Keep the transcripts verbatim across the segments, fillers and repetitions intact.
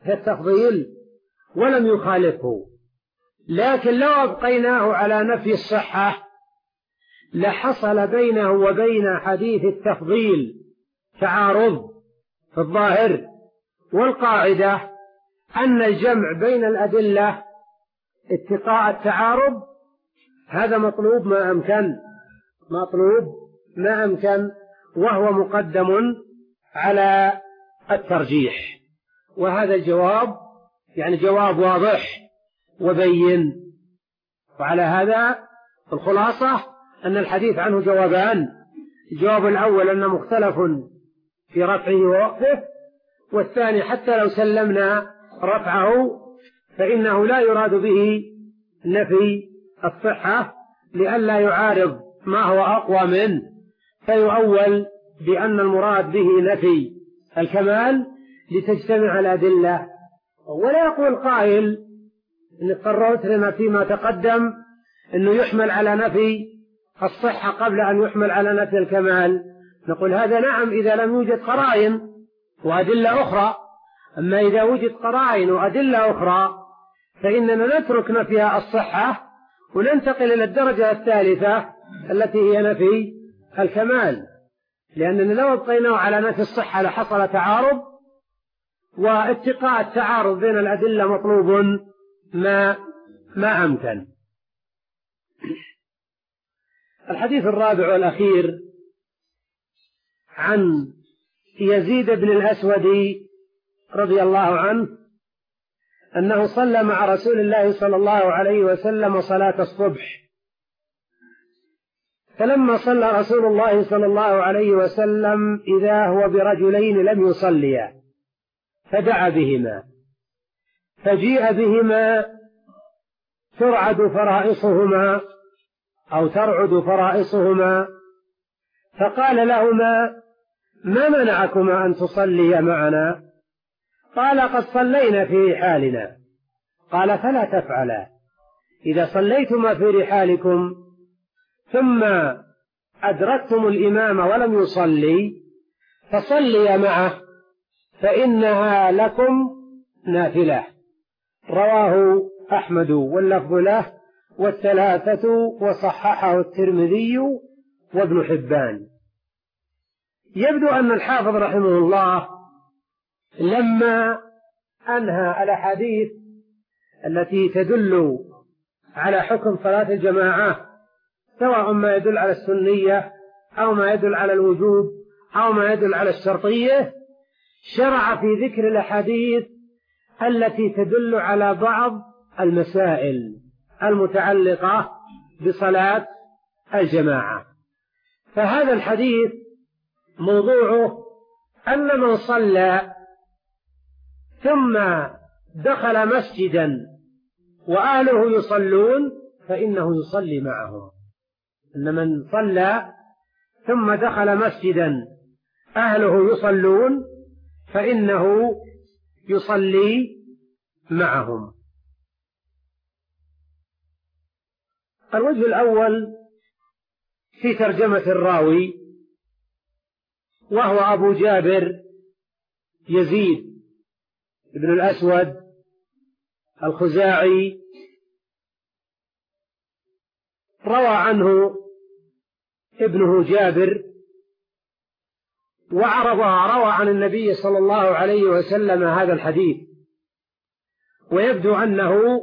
التفضيل ولم يخالفه، لكن لو أبقيناه على نفي الصحة لحصل بينه وبين حديث التفضيل تعارض في الظاهر. والقاعدة أن الجمع بين الأدلة اتقاء التعارض هذا مطلوب ما أمكن، مطلوب ما أمكن، وهو مقدم على الترجيح. وهذا الجواب يعني جواب واضح وبين. وعلى هذا الخلاصة أن الحديث عنه جوابان: الجواب الأول أنه مختلف في رفعه ووقفه، والثاني حتى لو سلمنا رفعه فإنه لا يراد به نفي الصحة لئلا يعارض ما هو أقوى منه فيؤول بأن المراد به نفي الكمال لتجتمع الأدلة. ولا يقول قائل إن قررت لنا فيما تقدم أنه يحمل على نفي الصحة قبل أن يحمل على نفي الكمال. نقول هذا نعم إذا لم يوجد قرائن وأدلة أخرى، أما إذا وجد قرائن وأدلة أخرى فإننا نترك نفي الصحة وننتقل إلى الدرجة الثالثة التي هي نفي الكمال، لأننا لو أبقيناه على نفي الصحة لحصل تعارض، واتقاء التعارض بين الأدلة مطلوب ما ما أمكن. الحديث الرابع والأخير عن يزيد بن الأسود رضي الله عنه أنه صلى مع رسول الله صلى الله عليه وسلم صلاة الصبح، فلما صلى رسول الله صلى الله عليه وسلم إذا هو برجلين لم يصليا فدعا بهما، فجيء بهما ترعد فرائصهما أو ترعد فرائصهما، فقال لهما: ما منعكما أن تصليا معنا؟ قال: قد صلينا في رحالنا. قال: فلا تفعلا، إذا صليتما في رحالكم ثم أدركتم الإمام ولم يصلي فصليا معه فإنها لكم نافلة. رواه أحمد واللفظ له والثلاثة وصححه الترمذي وابن حبان. يبدو أن الحافظ رحمه الله لما أنهى الأحاديث التي تدل على حكم صلاة الجماعة سواء ما يدل على السنية أو ما يدل على الوجوب أو ما يدل على الشرطية، شرع في ذكر الأحاديث التي تدل على بعض المسائل المتعلقة بصلاة الجماعة. فهذا الحديث موضوعه أن من صلى ثم دخل مسجدا وأهله يصلون فإنه يصلي معهم. إن من صلى ثم دخل مسجدا أهله يصلون فإنه يصلي معهم. الوجه الأول في ترجمة الراوي وهو أبو جابر يزيد بن الأسود الخزاعي، روى عنه ابنه جابر وعرضها، روى عن النبي صلى الله عليه وسلم هذا الحديث، ويبدو أنه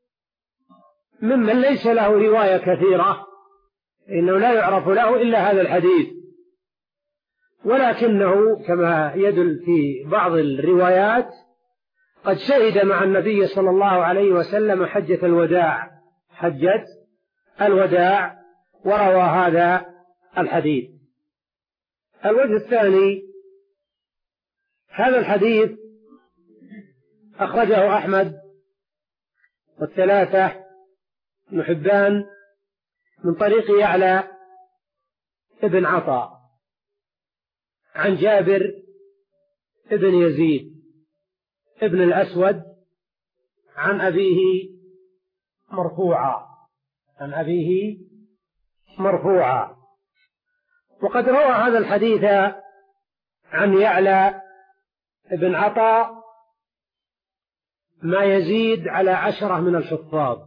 ممن ليس له رواية كثيرة، إنه لا يعرف له إلا هذا الحديث، ولكنه كما يدل في بعض الروايات قد شهد مع النبي صلى الله عليه وسلم حجة الوداع حجة الوداع وروى هذا الحديث. الوجه الثاني، هذا الحديث أخرجه أحمد والثلاثة ابن حبان من طريق يعلى ابن عطاء عن جابر ابن يزيد ابن الأسود عن أبيه مرفوعا عن أبيه مرفوعا وقد روى هذا الحديث عن يعلى ابن عطاء ما يزيد على عشرة من الحفاظ،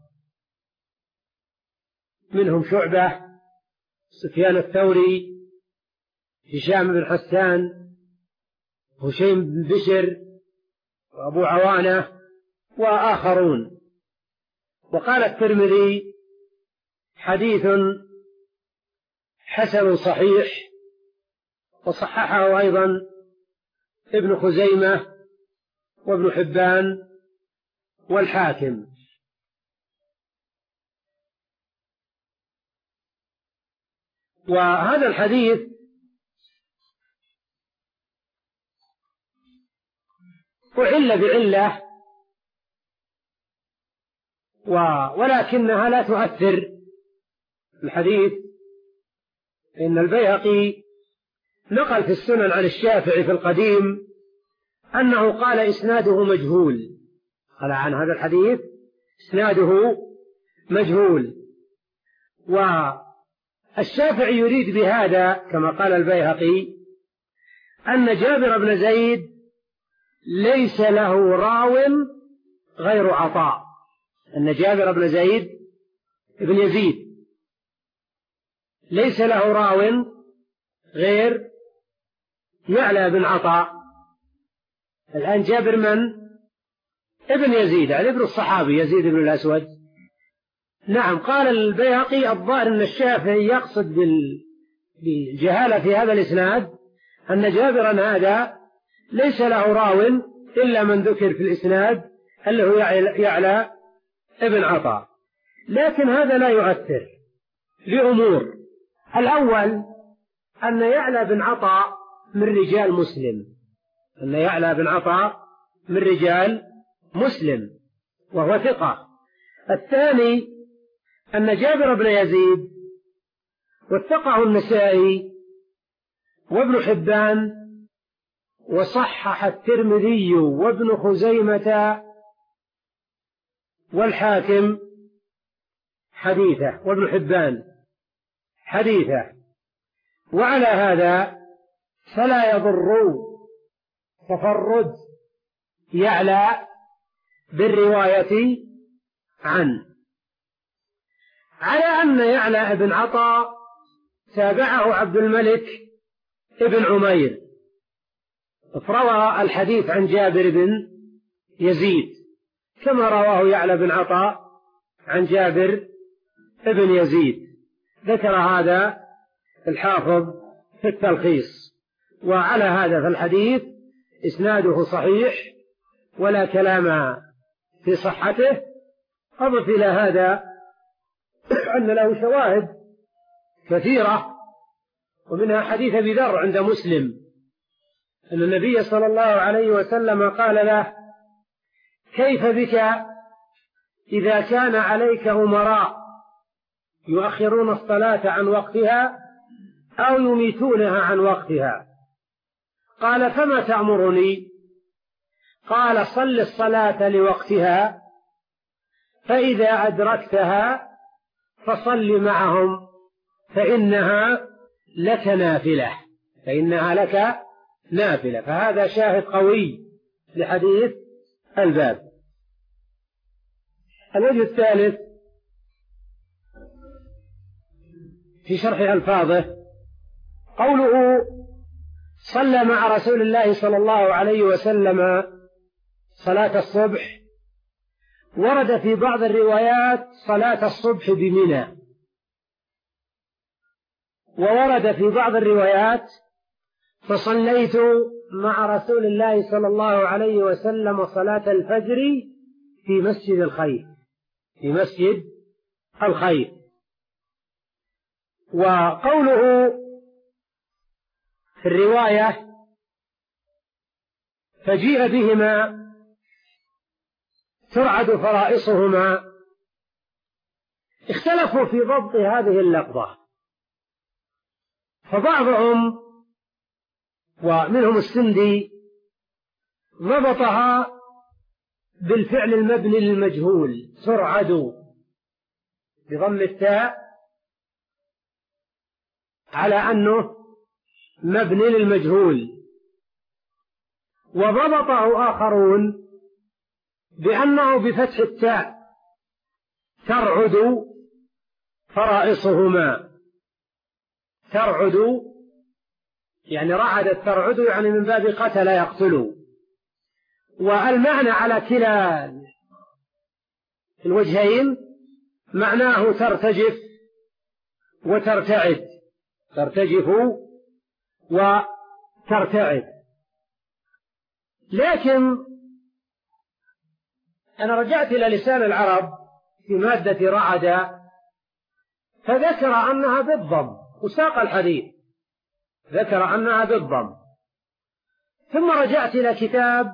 منهم شعبة، سفيان الثوري، هشام بن حسان، هشيم بن بشر، وأبو عوانة وآخرون. وقال الترمذي حديث حسن صحيح، وصححه أيضا ابن خزيمة وابن حبان والحاكم. وهذا الحديث أعل بعلة ولكنها لا تؤثر الحديث، إن البيهقي نقل في السنن عن الشافعي في القديم أنه قال إسناده مجهول، قال عن هذا الحديث إسناده مجهول. والشافعي يريد بهذا كما قال البيهقي أن جابر بن زيد ليس له راو غير عطاء، أن جابر بن زيد بن يزيد ليس له راو غير يعلى بن عطاء. الآن جابر من؟ ابن يزيد، يعني ابن الصحابي يزيد بن الأسود. نعم. قال البيهقي الظاهر أن الشافعي يقصد بالجهالة في هذا الإسناد أن جابرا هذا ليس له راو إلا من ذكر في الإسناد اللي هو يعلى ابن عطاء. لكن هذا لا يؤثر لأمور: الأول أن يعلى بن عطاء من رجال مسلم، أن يعلى بن عطاء من رجال مسلم وهو ثقة. الثاني أن جابر بن يزيد وثقه النسائي وابن حبان وصحح الترمذي وابن خزيمة والحاكم حديثه وابن حبان حديثه. وعلى هذا فلا يضر تفرد يعلى بالرواية عنه، على أن يعلى بن عطاء تابعه عبد الملك ابن عمير فروى الحديث عن جابر بن يزيد كما رواه يعلى بن عطاء عن جابر بن يزيد. ذكر هذا الحافظ في التلخيص. وعلى هذا فالحديث إسناده صحيح ولا كلام في صحته. أضف إلى هذا أن له شواهد كثيرة، ومنها حديث أبي ذر عند مسلم أن النبي صلى الله عليه وسلم قال له: كيف بك إذا كان عليك أمراء يؤخرون الصلاة عن وقتها أو يميتونها عن وقتها؟ قال: فما تأمرني؟ قال: صل الصلاة لوقتها، فإذا أدركتها فصل معهم فإنها لك نافلة فإنها لك نافلة. فهذا شاهد قوي لحديث الباب. الوجه الثالث في شرح ألفاظه قوله: صلى مع رسول الله صلى الله عليه وسلم صلاة الصبح. ورد في بعض الروايات صلاة الصبح بمنى، وورد في بعض الروايات: فصليت مع رسول الله صلى الله عليه وسلم صلاة الفجر في مسجد الخيف في مسجد الخيف. وقوله في الرواية: فجيء بهما ترعد فرائصهما، اختلفوا في ضبط هذه اللفظة، فبعضهم ومنهم السندي ضبطها بالفعل المبني للمجهول ترعد بضم التاء على أنه مبني للمجهول، وضبطه آخرون بأنه بفتح التاء ترعد فرائصهما. ترعد يعني رعدت ترعد، يعني من باب قتل يقتل. والمعنى على كلا الوجهين معناه ترتجف وترتعد، ترتجف وترتعد. لكن أنا رجعت إلى لسان العرب في مادة رعد فذكر أنها بالضم، وساق الحديث ذكر أنها بالضم. ثم رجعت إلى كتاب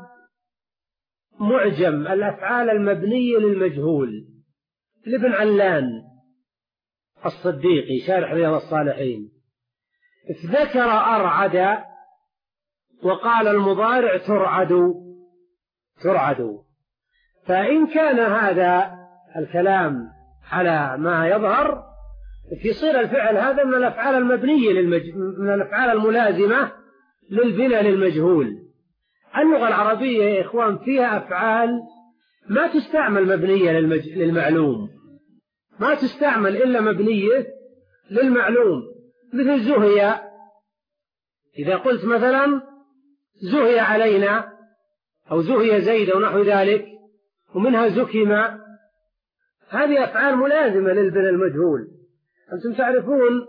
معجم الأفعال المبنية للمجهول لابن علان الصديقي شارح رياض الصالحين، ذكر أرعد وقال المضارع ترعد ترعد. فإن كان هذا الكلام على ما يظهر فيصير الفعل هذا من الأفعال المبنية للمج... من الأفعال الملازمة للبناء للمجهول. اللغة العربية يا إخوان فيها أفعال ما تستعمل مبنية للمج... للمعلوم، ما تستعمل إلا مبنية للمعلوم، مثل زهي. إذا قلت مثلا زهي علينا أو زهي زيد أو نحو ذلك، ومنها زكم، هذه أفعال ملازمة للبناء المجهول. أنتم تعرفون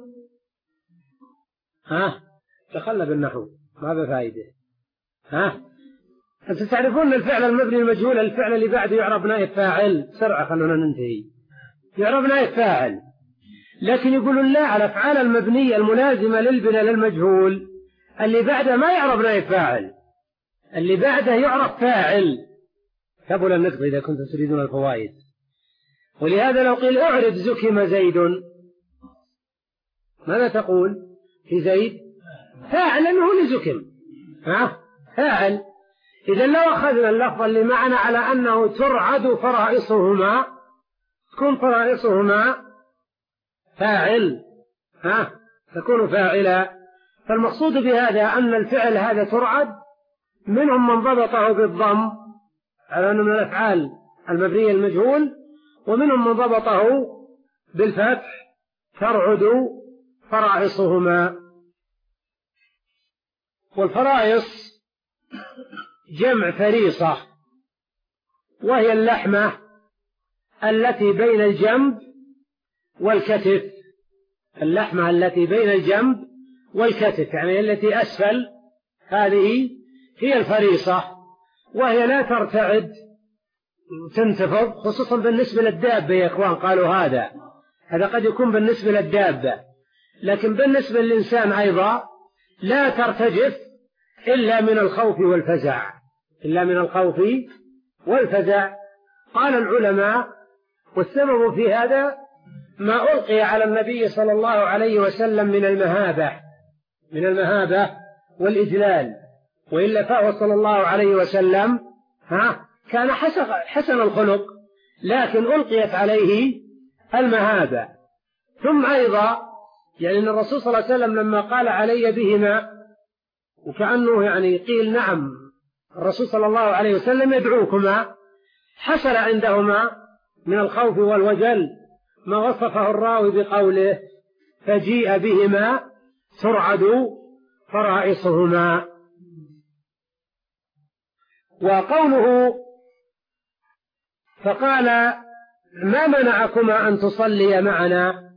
ها تخلى بالنحو ما بفائدة. ها أنتم تعرفون الفعل المبني المجهول الفعل اللي بعده يعرب نائب فاعل. سرعة خلونا ننتهي. يعرب نائب فاعل، لكن يقولون لا، الأفعال المبنية الملازمة للبناء للمجهول اللي بعده ما يعرب نائب فاعل، اللي بعده يعرف فاعل. كبل النطق إذا كنتم تريدون الفوائد. ولهذا لو قيل اعرب زكم زيد ماذا تقول في زيد؟ فاعل هو لزكم، ها فاعل. إذا لو أخذنا اللفظ اللي معنا على أنه ترعد فرائصهما تكون فرائصهما فاعل، ها تكون فاعلا. فالمقصود بهذا أن الفعل هذا ترعد منهم من ضبطه بالضم على أنه من الأفعال المبنية المجهول، ومنهم من ضبطه بالفتح ترعد فرائصهما. والفرائص جمع فريصة، وهي اللحمة التي بين الجنب والكتف. اللحمة التي بين الجنب والكتف يعني التي أسفل، هذه هي الفريصة، وهي لا ترتعد تنتفض، خصوصا بالنسبة للدابة يا إخوان. قالوا هذا هذا قد يكون بالنسبة للدابة، لكن بالنسبة للإنسان أيضا لا ترتجف إلا من الخوف والفزع، إلا من الخوف والفزع. قال العلماء والسبب في هذا ما ألقي على النبي صلى الله عليه وسلم من المهابة من المهابة والإجلال، وإلا فهو صلى الله عليه وسلم ها كان حسن الخلق، لكن ألقيت عليه المهابة. ثم أيضا يعني أن الرسول صلى الله عليه وسلم لما قال علي بهما، وكأنه يعني قيل نعم الرسول صلى الله عليه وسلم يدعوكما، حصل عندهما من الخوف والوجل ما وصفه الراوي بقوله فجيء بهما ترعد فرائصهما. وقوله فقال ما منعكما أن تصلي معنا،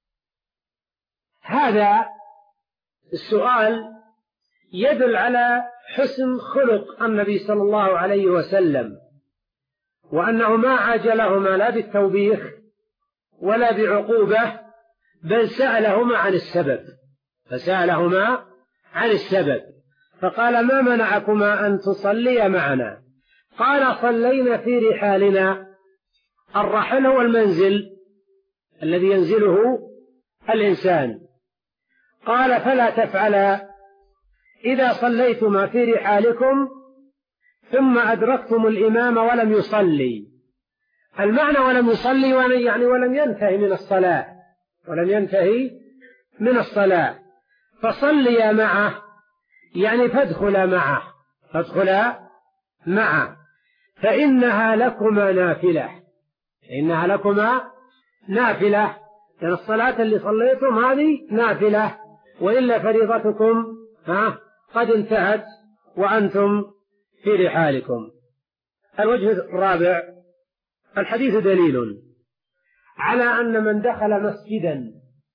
هذا السؤال يدل على حسن خلق النبي صلى الله عليه وسلم، وأنه ما عاجلهما لا بالتوبيخ ولا بعقوبة، بل سألهما عن السبب فسألهما عن السبب فقال ما منعكما أن تصلي معنا؟ قال صلينا في رحالنا. الرحل هو المنزل الذي ينزله الإنسان. قال فلا تفعلا إذا صليتما في رحالكم ثم أدركتم الإمام ولم يصلي. المعنى ولم يصلي يعني ولم ينتهي من الصلاة ولم ينتهي من الصلاة فصليا معه يعني فادخلا معه فادخلا معه. فإنها لكما نافلة، إنها لكما نافلة، لأن الصلاة اللي صليتم هذه نافلة، وإلا فريضتكم ها قد انتهت وأنتم في رحالكم. الوجه الرابع: الحديث دليل على أن من دخل مسجدا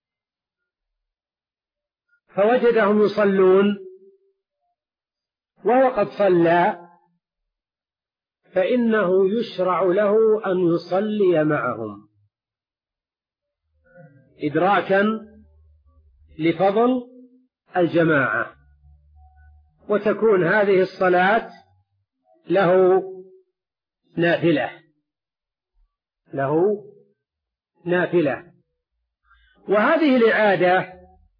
فوجدهم يصلون وهو قد صلى فإنه يشرع له أن يصلي معهم إدراكا لفضل الجماعة، وتكون هذه الصلاة له نافلة له نافلة. وهذه العادة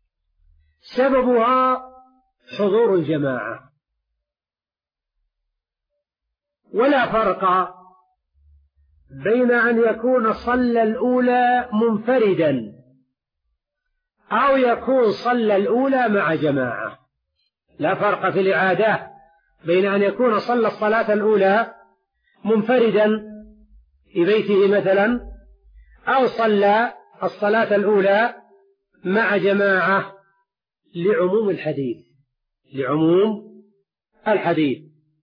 سببها حضور الجماعة، ولا فرق بين أن يكون صلى الأولى منفردا أو يكون صلى الأولى مع جماعة، لا فرق في العادة بين أن يكون صلى الصلاة الأولى منفردا في بيته مثلا أو صلى الصلاة الأولى مع جماعة، لعموم الحديث لعموم الحديث.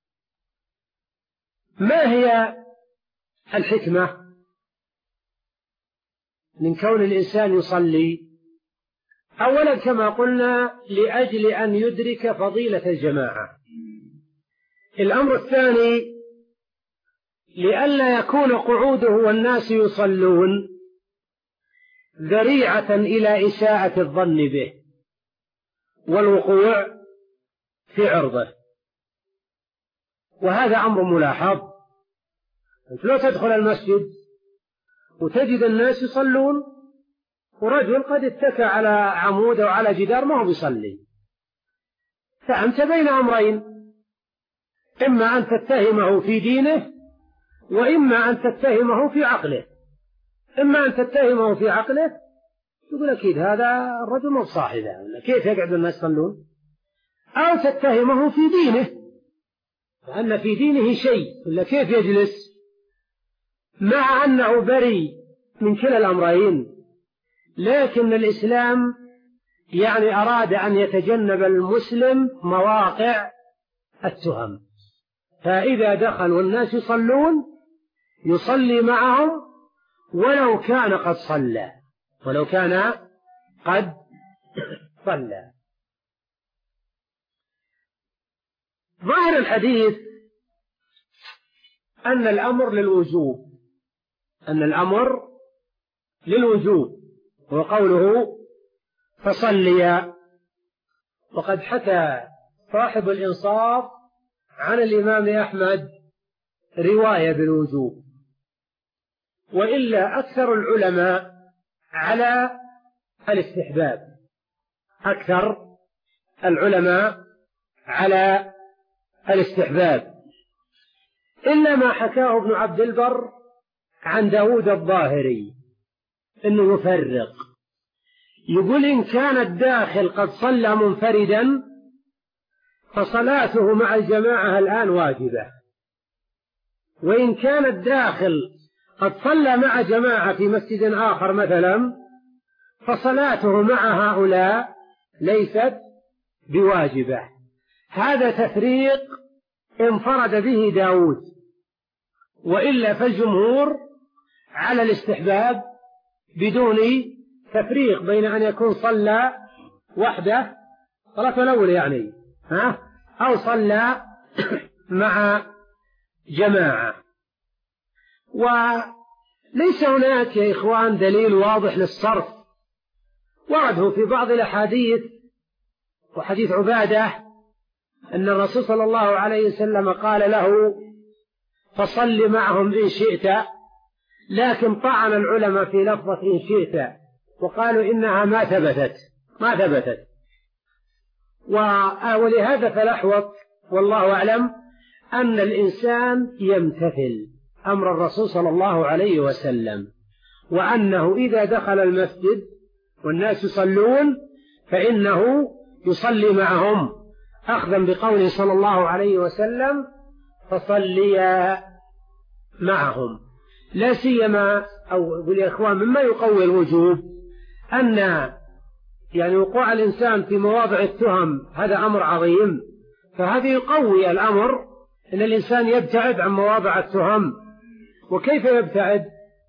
ما هي الحكمة من كون الإنسان يصلي؟ أولا كما قلنا لأجل أن يدرك فضيلة الجماعة. الأمر الثاني لئلا يكون قعوده والناس يصلون ذريعة إلى إساءة الظن به والوقوع في عرضه، وهذا أمر ملاحظ. أنت لو تدخل المسجد وتجد الناس يصلون ورجل قد اتكى على عمود أو على جدار ما هو بيصلي، فأنت بين أمرين: إما أن تتهمه في دينه وإما أن تتهمه في عقله. إما أن تتهمه في عقله، يقول أكيد هذا الرجل مو صاحبه، كيف يقعد الناس يصلون؟ أو تتهمه في دينه، لأن في دينه شيء، ولا كيف يجلس؟ مع أنه بريء من كلا الأمرين، لكن الإسلام يعني أراد أن يتجنب المسلم مواقع التهم، فإذا دخل والناس يصلون يصلي معهم ولو كان قد صلى ولو كان قد صلى. ظاهر الحديث أن الأمر للوجوب أن الأمر للوجوب وقوله فصليا. وقد حكى صاحب الإنصاف عن الإمام أحمد رواية بالوجوب، وإلا أكثر العلماء على الاستحباب أكثر العلماء على الاستحباب إلا ما حكاه ابن عبد البر عن داود الظاهري إنه يفرق، يقول إن كان الداخل قد صلى منفردا فصلاته مع الجماعة الآن واجبة، وإن كان الداخل قد صلى مع جماعة في مسجد آخر مثلا فصلاته مع هؤلاء ليست بواجبة. هذا تفريق انفرد به داود، وإلا فالجمهور على الاستحباب بدون تفريق بين أن يكون صلى وحده صلاة الأول يعني ها أو صلى مع جماعة. وليس هناك يا إخوان دليل واضح للصرف، ورده في بعض الأحاديث، وحديث عبادة أن الرسول صلى الله عليه وسلم قال له فصل معهم إن شئت، لكن طعن العلماء في لفظة إن شئت وقالوا إنها ما ثبتت ما ثبتت ولهذا فالأحوط والله أعلم أن الإنسان يمتثل أمر الرسول صلى الله عليه وسلم، وأنه إذا دخل المسجد والناس يصلون فإنه يصلي معهم أخذا بقوله صلى الله عليه وسلم فصليا معهم. لا سيما أو أقول يا إخوان مما يقوي الوجوب أن يعني وقوع الإنسان في مواضع التهم هذا أمر عظيم، فهذا يقوي الأمر أن الإنسان يبتعد عن مواضع التهم. وكيف يبتعد؟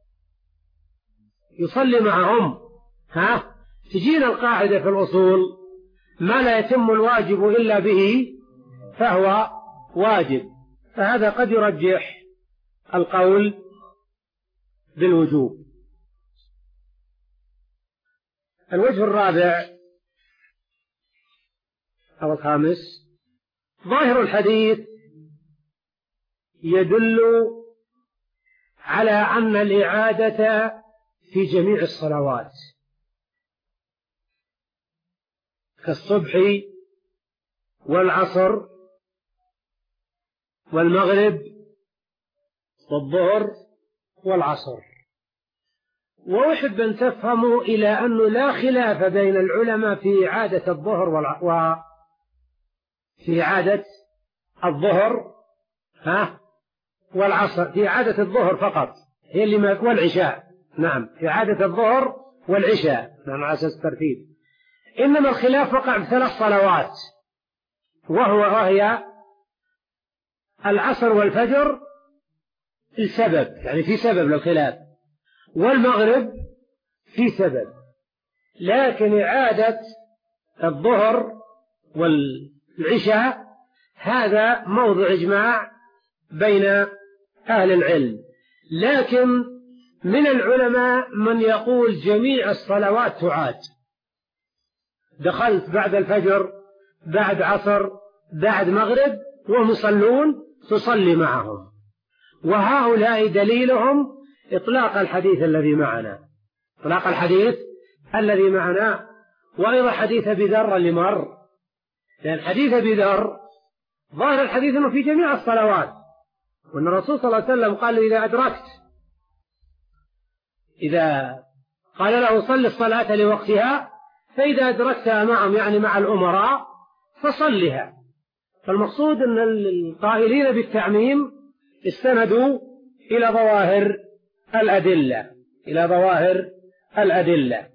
يصلي معهم. ها تجينا القاعدة في الأصول: ما لا يتم الواجب إلا به فهو واجب، فهذا قد يرجح القول بالوجوب. الوجه الرابع أو الخامس: ظاهر الحديث يدل على أن الإعادة في جميع الصلوات كالصبح والعصر والمغرب والظهر والعصر. وأحب أن تفهموا إلى أنه لا خلاف بين العلماء في إعادة الظهر والع... وفي إعادة الظهر ها والعصر، في إعادة الظهر فقط هي اللي ما... والعشاء. نعم، في إعادة الظهر والعشاء، نعم، على أساس الترتيب. إنما الخلاف وقع في ثلاث صلوات، وهو وهي العصر والفجر السبب، يعني في سبب للخلاف، والمغرب في سبب. لكن إعادة الظهر والعشاء هذا موضع إجماع بين أهل العلم. لكن من العلماء من يقول جميع الصلوات تعاد، دخلت بعد الفجر بعد عصر بعد مغرب وهم يصلون تصلي معهم، وهؤلاء دليلهم إطلاق الحديث الذي معنا، إطلاق الحديث الذي معنا وأيضا حديث أبي ذر اللي مر، لأن حديث أبي ذر ظاهر الحديث أنه في جميع الصلوات، وأن الرسول صلى الله عليه وسلم قال إذا أدركت إذا قال له صل الصلاة لوقتها فإذا أدركتها معهم يعني مع الأمراء فصلها. فالمقصود أن القائلين بالتعميم استندوا إلى ظواهر الأدلة إلى ظواهر الأدلة.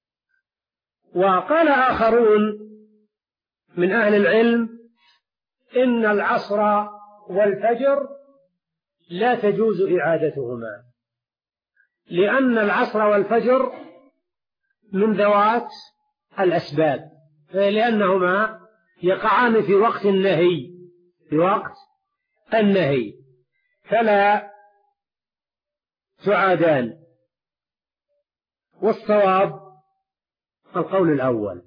وقال آخرون من أهل العلم إن العصر والفجر لا تجوز إعادتهما، لأن العصر والفجر من ذوات الأسباب، لأنهما يقعان في وقت النهي في وقت النهي فلا تعادان. والصواب القول الأول،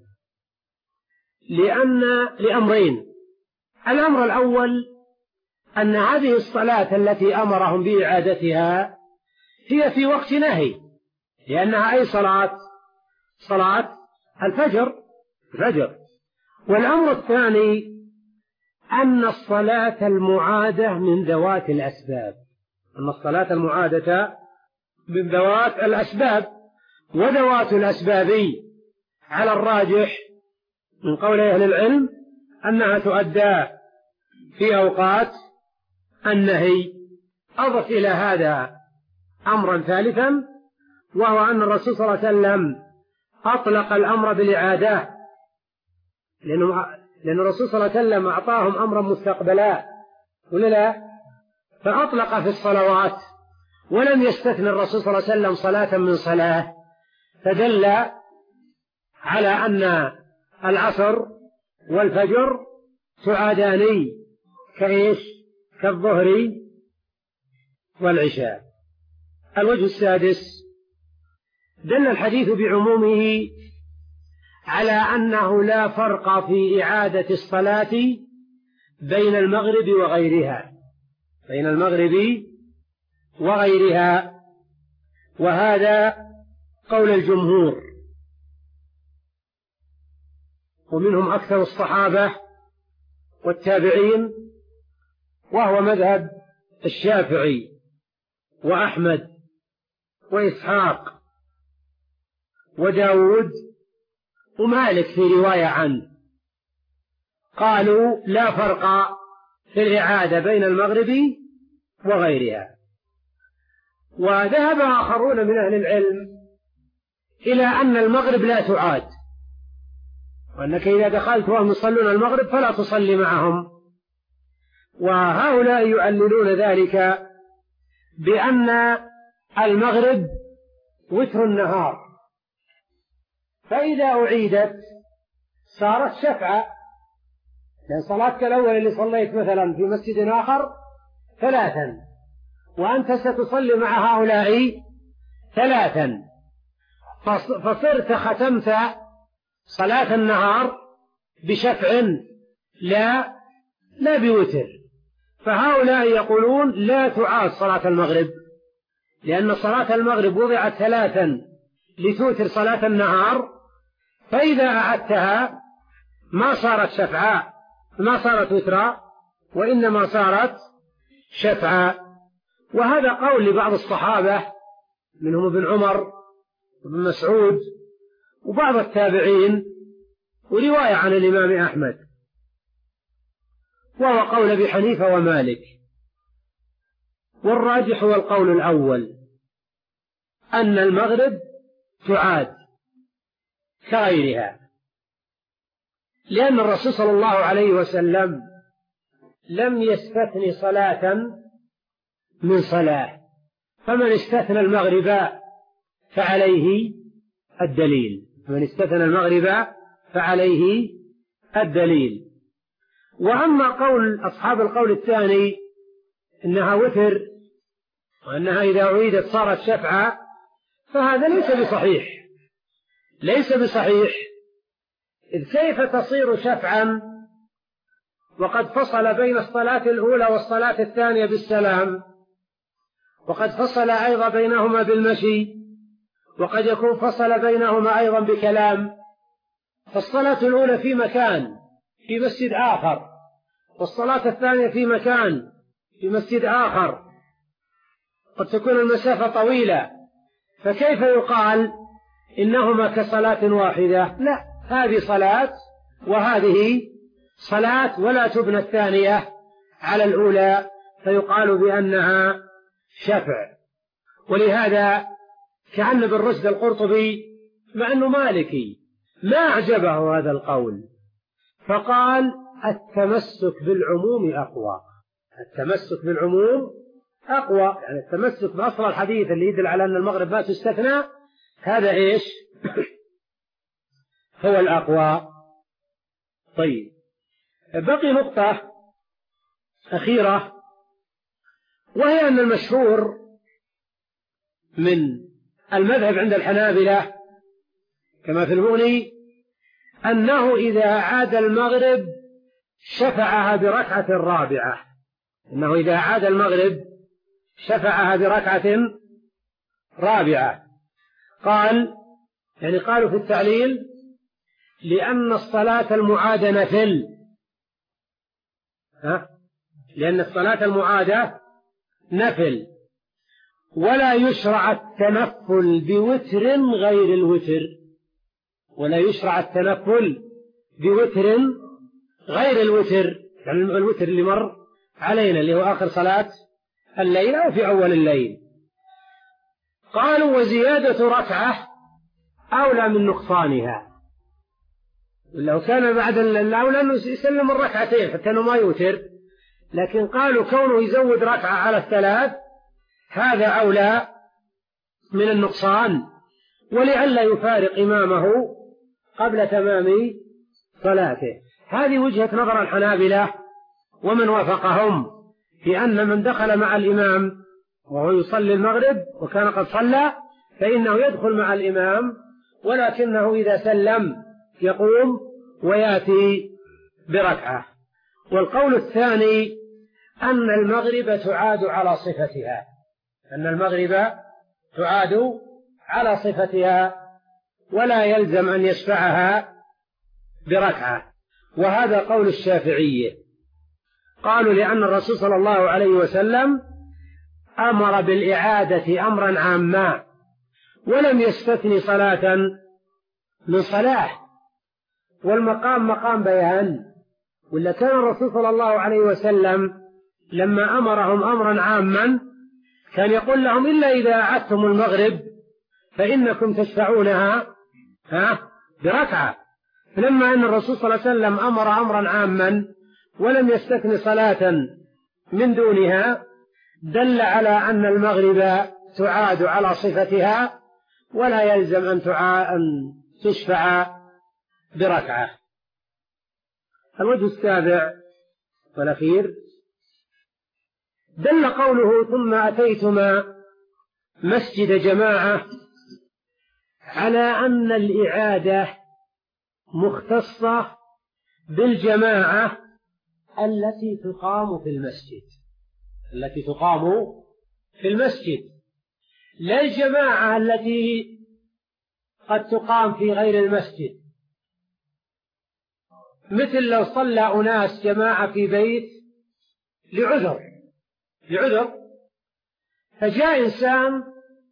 لأن لأمرين: الأمر الأول أن هذه الصلاة التي أمرهم بإعادتها هي في وقت نهي، لأنها أي صلاة؟ صلاة الفجر الفجر. والأمر الثاني أن الصلاة المعادة من ذوات الأسباب، أن الصلاة المعادة من ذوات الأسباب، وذوات الأسباب على الراجح من قول أهل العلم أنها تؤدى في أوقات النهي. أضف إلى هذا أمرا ثالثا، وهو أن الرسول صلى الله عليه وسلم أطلق الأمر بالإعادة، لأنه لأن الرسول صلى الله عليه وسلم أعطاهم أمرا مستقبلا ولا لا؟ فأطلق في الصلوات ولم يستثن الرسول صلى الله عليه وسلم صلاة من صلاة، فدل على أن العصر والفجر تعادان كإيش؟ كالظهر والعشاء. الوجه السادس: دل الحديث بعمومه على أنه لا فرق في إعادة الصلاة بين المغرب وغيرها بين المغرب وغيرها وهذا قول الجمهور، ومنهم أكثر الصحابة والتابعين، وهو مذهب الشافعي وأحمد وإسحاق وداود ومالك في رواية عنه، قالوا لا فرق في الإعادة بين المغرب وغيرها. وذهب آخرون من أهل العلم إلى أن المغرب لا تعاد، وأنك إذا دخلت وهم يصلون المغرب فلا تصلي معهم. وهؤلاء يعللون ذلك بأن المغرب وتر النهار، فإذا أعيدت صارت شفعة، لأن صلاتك الأول اللي صليت مثلا في مسجد آخر ثلاثا، وأنت ستصلي مع هؤلاء ثلاثا، فصرت ختمت صلاة النهار بشفع لا لا بوتر. فهؤلاء يقولون لا تعاد صلاة المغرب، لأن صلاة المغرب وضعت ثلاثا لتوتر صلاة النهار، فإذا أعدتها ما صارت شفعاء، ما صارت وترا، وإنما صارت شفعاء. وهذا قول لبعض الصحابة منهم ابن عمر وابن مسعود وبعض التابعين، ورواية عن الإمام أحمد، وهو قول أبي حنيفة ومالك. والراجح هو القول الأول، أن المغرب تعاد كغيرها، لأن الرسول صلى الله عليه وسلم لم يستثني صلاة من صلاة، فمن استثنى المغرب فعليه الدليل، من استثنى المغرب فعليه الدليل. وأما قول أصحاب القول الثاني إنها وتر وأنها إذا أعيدت صارت شفعة، فهذا ليس بصحيح، ليس بصحيح. إذ كيف تصير شفعا وقد فصل بين الصلاة الأولى والصلاة الثانية بالسلام، وقد فصل أيضا بينهما بالمشي، وقد يكون فصل بينهما أيضا بكلام. فالصلاة الأولى في مكان في مسجد آخر، والصلاة الثانية في مكان في مسجد آخر، قد تكون المسافة طويلة، فكيف يقال إنهما كصلاة واحدة؟ لا، هذه صلاة وهذه صلاة، ولا تبنى الثانية على الأولى فيقال بأنها شفع. ولهذا كأن ابن رشد القرطبي مع أنه مالكي ما أعجبه هذا القول، فقال التمسك بالعموم أقوى، التمسك بالعموم أقوى، يعني التمسك بأصل الحديث اللي يدل على أن المغرب ما تستثنى، هذا إيش هو الأقوى. طيب، بقي نقطة أخيرة، وهي أن المشهور من المذهب عند الحنابلة كما في المغني أنه إذا عاد المغرب شفعها بركعة رابعة، أنه إذا عاد المغرب شفعها بركعة رابعة. قال يعني قالوا في التعليل لأن الصلاة المعادة نفل، ها؟ لأن الصلاة المعادة نفل، ولا يشرع التنفل بوتر غير الوتر، ولا يشرع التنفل بوتر غير الوتر، يعني الوتر اللي مر علينا اللي هو آخر صلاة الليل أو في أول الليل. قالوا وزيادة ركعة أولى من نقصانها، لو كان بعد الأولى أنه يسلم الركعتين حتى أنه ما يوتر، لكن قالوا كونه يزود ركعة على الثلاث هذا أولى من النقصان، ولئلا يفارق إمامه قبل تمام صلاته. هذه وجهة نظر الحنابلة ومن وافقهم في أن من دخل مع الإمام وهو يصلي المغرب وكان قد صلى فإنه يدخل مع الإمام، ولكنه إذا سلم يقوم ويأتي بركعة. والقول الثاني أن المغرب تعاد على صفتها، أن المغرب تعاد على صفتها ولا يلزم أن يشفعها بركعة، وهذا قول الشافعية. قالوا لأن الرسول صلى الله عليه وسلم أمر بالإعادة أمرا عاما ولم يستثني صلاة من صلاة، والمقام مقام بيان، ولا كان الرسول صلى الله عليه وسلم لما أمرهم أمرا عاما كان يقول لهم إلا إذا أعدتم المغرب فإنكم تشفعونها ها بركعة. فلما أن الرسول صلى الله عليه وسلم أمر أمرا عاما ولم يستثن صلاة من دونها دل على أن المغرب تعاد على صفتها ولا يلزم أن, أن تشفع بركعة. الوجه السابع والأخير دل قوله ثم أتيتما مسجد جماعة على أن الإعادة مختصة بالجماعة التي تقام في المسجد التي تقام في المسجد لا الجماعة التي قد تقام في غير المسجد، مثل لو صلى أناس جماعة في بيت لعذر لعذر فجاء إنسان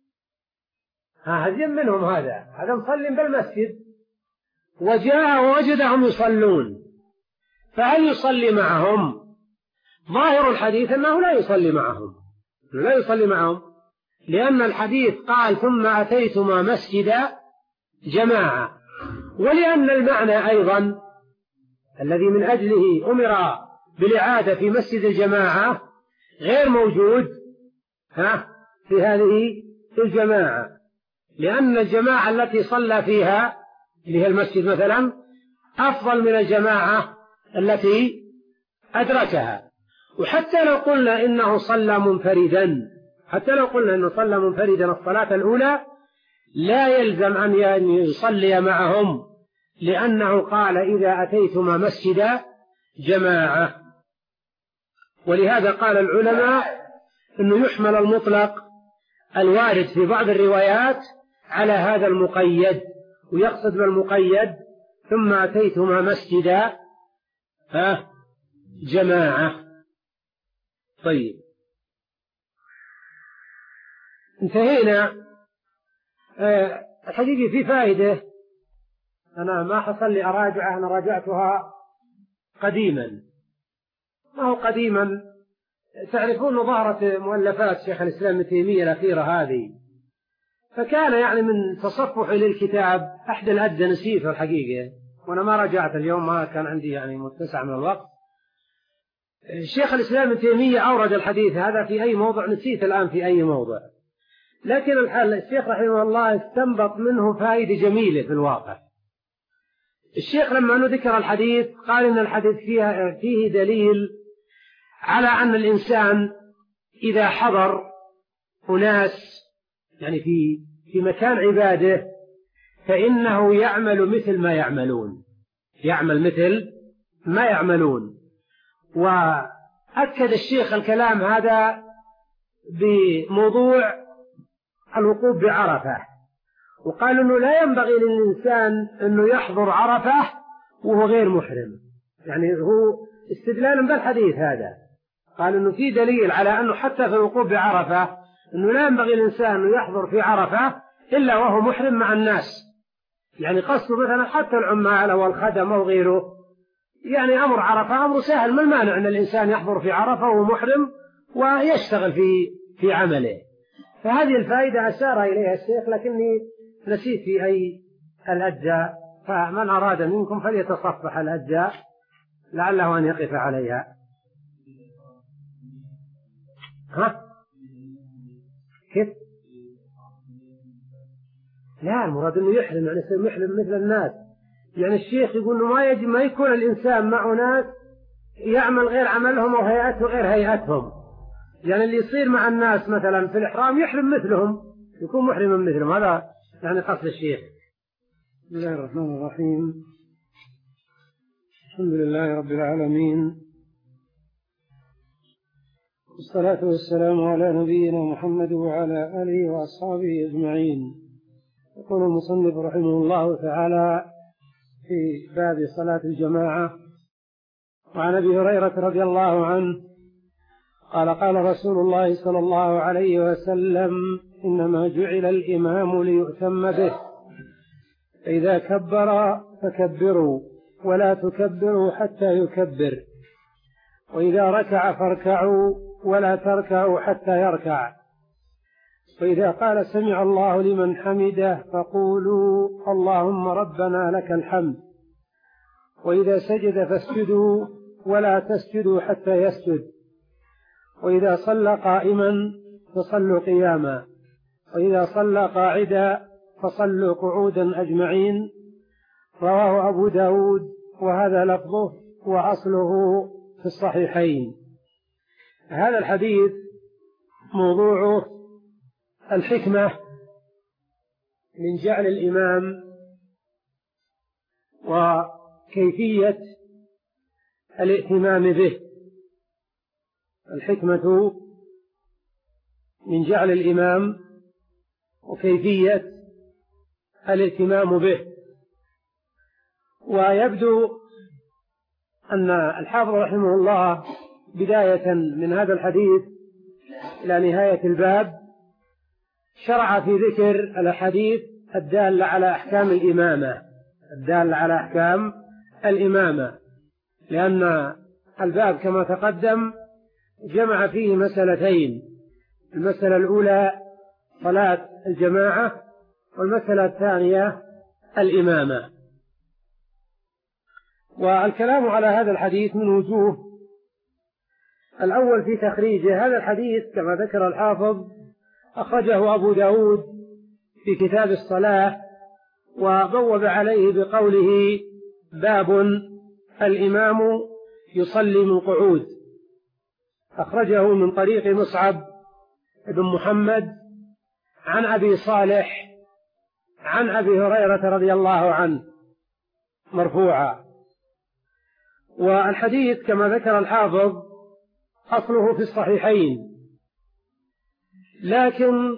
هذين منهم هذا هذا مصلي بالمسجد وجاء ووجدهم يصلون، فهل يصلي معهم؟ ظاهر الحديث أنه لا يصلي معهم لا يصلي معهم لأن الحديث قال ثم أتيتما مسجد جماعة، ولأن المعنى أيضا الذي من أجله أمر بالإعادة في مسجد الجماعة غير موجود ها في هذه الجماعة، لأن الجماعة التي صلى فيها اللي هي المسجد مثلا أفضل من الجماعة التي أدركها. وحتى لو قلنا إنه صلى منفردا حتى لو قلنا إنه صلى منفردا الصلاة الأولى لا يلزم أن يصلي معهم، لأنه قال إذا أتيتما مسجد جماعة. ولهذا قال العلماء أنه يحمل المطلق الوارد في بعض الروايات على هذا المقيد، ويقصد بالمقيد ثم أتيتما مسجد جماعة. طيب انتهينا. أه الحقيقة في فائدة أنا ما حصل لي أراجعها، أنا راجعتها قديما. ما هو قديما، تعرفون ظهرت مؤلفات شيخ الإسلام ابن تيمية الأخيرة هذه، فكان يعني من تصفحي للكتاب أحد الأدى نسيته الحقيقة، وأنا ما رجعت اليوم ما كان عندي يعني متسع من الوقت. شيخ الإسلام ابن تيمية أورد الحديث هذا في أي موضع، نسيت الآن في أي موضع، لكن الحال الشيخ رحمه الله استنبط منه فائدة جميلة في الواقع. الشيخ لما ذكر الحديث قال إن الحديث فيها فيه دليل على أن الإنسان إذا حضر أناس يعني في في مكان عباده فإنه يعمل مثل ما يعملون يعمل مثل ما يعملون. وأكد الشيخ الكلام هذا بموضوع الوقوف بعرفة، وقال أنه لا ينبغي للإنسان أنه يحضر عرفة وهو غير محرم، يعني هو استدلالا بالحديث هذا قال أنه في دليل على أنه حتى في الوقوف بعرفة أنه لا ينبغي للإنسان أنه يحضر في عرفة إلا وهو محرم مع الناس، يعني قصده مثلا حتى العمال والخدم أو غيره، يعني أمر عرفة أمر سهل، ما المانع أن الإنسان يحضر في عرفة وهو محرم ويشتغل في في عمله. فهذه الفائدة أشار إليها الشيخ لكني نسيت في أي الأجزاء، فمن أراد منكم فليتصفح الأجزاء لعله أن يقف عليها. ها كيف؟ لا المراد أنه يحرم يعني يصير محرم مثل الناس، يعني الشيخ يقول أنه ما يجب ما يكون الإنسان مع ناس يعمل غير عملهم وهيئته غير هيئتهم، يعني اللي يصير مع الناس مثلا في الإحرام يحرم مثلهم يكون محرما مثلهم، هذا يعني قصد الشيخ. بسم الله الرحمن الرحيم، الحمد لله رب العالمين، والصلاة والسلام على نبينا محمد وعلى آله وأصحابه أجمعين. يقول المصنف رحمه الله تعالى في باب صلاة الجماعة: وعن أبي هريرة رضي الله عنه قال قال رسول الله صلى الله عليه وسلم: إنما جعل الإمام ليؤتم به، فإذا كبر فكبروا ولا تكبروا حتى يكبر، وإذا ركع فاركعوا ولا تركعوا حتى يركع، وإذا قال سمع الله لمن حمده فقولوا اللهم ربنا لك الحمد. وإذا سجد فاسجدوا ولا تسجدوا حتى يسجد. وإذا صلى قائما فصلوا قياما. وإذا صلى قاعدا فصلوا قعودا أجمعين. رواه أبو داود وهذا لفظه وأصله في الصحيحين. هذا الحديث موضوعه الحكمة من جعل الإمام وكيفية الائتمام به. الحكمة من جعل الإمام وكيفية الائتمام به. ويبدو أن الحافظ رحمه الله بداية من هذا الحديث إلى نهاية الباب شرع في ذكر الأحاديث الدالة على أحكام الإمامة الدالة على أحكام الإمامة لأن الباب كما تقدم جمع فيه مسألتين. المسألة الأولى صلاة الجماعة، والمسألة الثانية الإمامة. والكلام على هذا الحديث من وجوه. الأول في تخريجه. هذا الحديث كما ذكر الحافظ أخرجه أبو داود في كتاب الصلاة وبوب عليه بقوله باب الإمام يصلي من قعود. أخرجه من طريق مصعب بن محمد عن أبي صالح عن أبي هريرة رضي الله عنه مرفوعا. والحديث كما ذكر الحافظ أصله في الصحيحين، لكن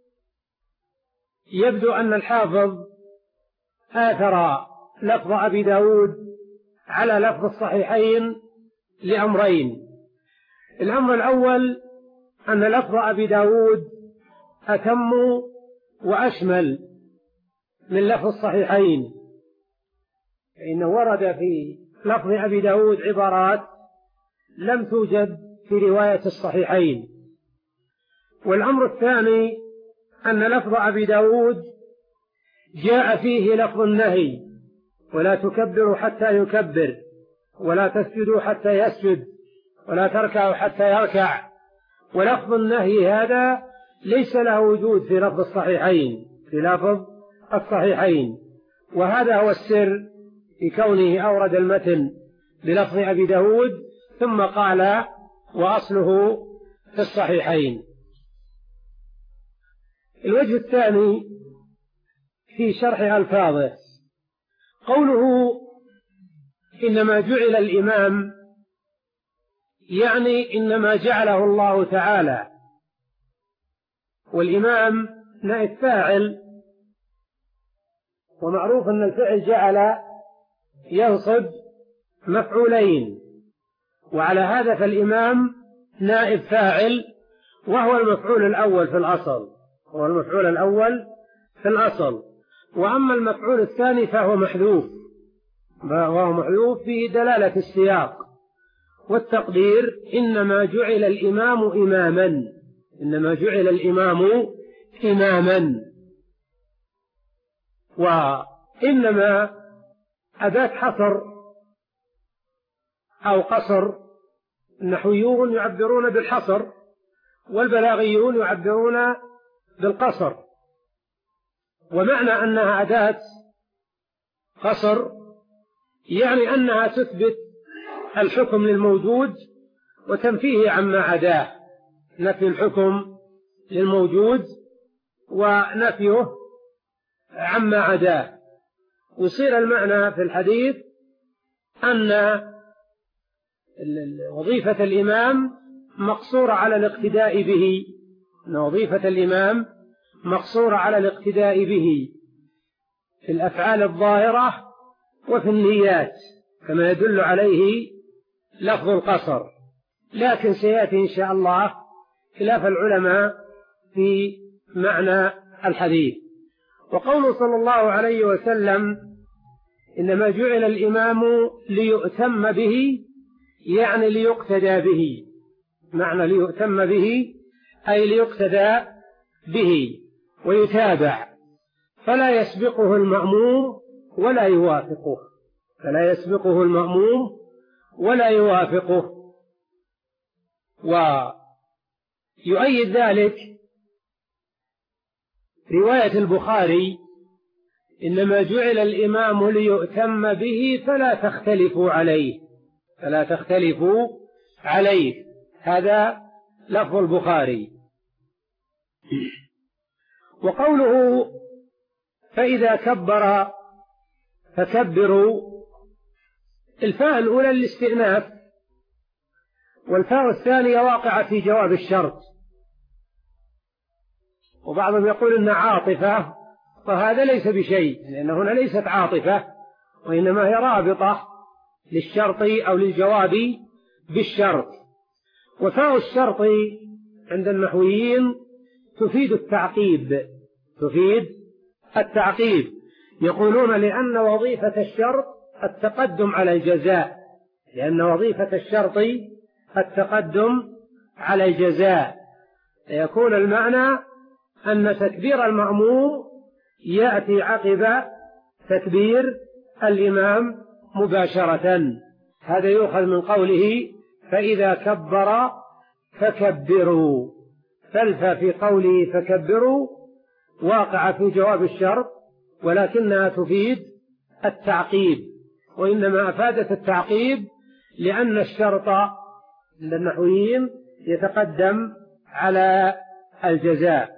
يبدو أن الحافظ آثر لفظ أبي داود على لفظ الصحيحين لأمرين. الأمر الأول أن لفظ أبي داود أتم وأشمل من لفظ الصحيحين، فإنه ورد في لفظ أبي داود عبارات لم توجد في رواية الصحيحين. والأمر الثاني أن لفظ أبي داود جاء فيه لفظ النهي ولا تكبروا حتى يكبر، ولا تسجدوا حتى يسجد، ولا تركعوا حتى يركع. ولفظ النهي هذا ليس له وجود في لفظ الصحيحين في لفظ الصحيحين وهذا هو السر في كونه أورد المتن بلفظ أبي داود ثم قال وأصله في الصحيحين. الوجه الثاني في شرح ألفاظه. قوله إنما جعل الإمام يعني إنما جعله الله تعالى، والإمام نائب فاعل، ومعروف أن الفعل جعل ينصب مفعولين، وعلى هذا فالإمام نائب فاعل وهو المفعول الأول في الأصل هو المفعول الأول في الأصل وأما المفعول الثاني فهو محذوف وهو محذوف في دلالة السياق والتقدير إنما جعل الإمام إماما إنما جعل الإمام إماما. وإنما أداة حصر أو قصر. النحويون يعبرون بالحصر والبلاغيون يعبرون بالقصر، ومعنى أنها أداة قصر يعني أنها تثبت الحكم للموجود وتنفيه عما عداه، نفي الحكم للموجود ونفيه عما عداه. ويصير المعنى في الحديث أن وظيفة الإمام مقصورة على الاقتداء به أن وظيفة الإمام مقصورة على الاقتداء به في الأفعال الظاهرة وفي النيات كما يدل عليه لفظ القصر. لكن سيأتي إن شاء الله خلاف العلماء في معنى الحديث. وقوله صلى الله عليه وسلم إنما جعل الإمام ليؤتم به يعني ليقتدى به، معنى ليؤتم به أي ليقتدى به ويتابع، فلا يسبقه المأموم ولا يوافقه فلا يسبقه المأموم ولا يوافقه. ويؤيد ذلك رواية البخاري: إنما جعل الإمام ليؤتم به فلا تختلفوا عليه فلا تختلفوا عليه هذا لفظ البخاري. وقوله فإذا كبر فكبروا، الفاء الأولى للاستئناف، والفاء الثانية واقعة في جواب الشرط، وبعضهم يقول إنها عاطفة، فهذا ليس بشيء، لأن هنا ليست عاطفة وإنما هي رابطة للشرط أو للجواب بالشرط. وفاء الشرط عند النحويين تفيد التعقيب تفيد التعقيب يقولون لأن وظيفة الشرط التقدم على الجزاء لأن وظيفة الشرط التقدم على الجزاء يكون المعنى أن تكبير المأموم يأتي عقب تكبير الإمام مباشرة. هذا يؤخذ من قوله فإذا كبر فكبروا، فالفا في قوله فكبروا واقع في جواب الشرط ولكنها تفيد التعقيب، وإنما أفادت التعقيب لأن الشرط عند النحويين يتقدم على الجزاء.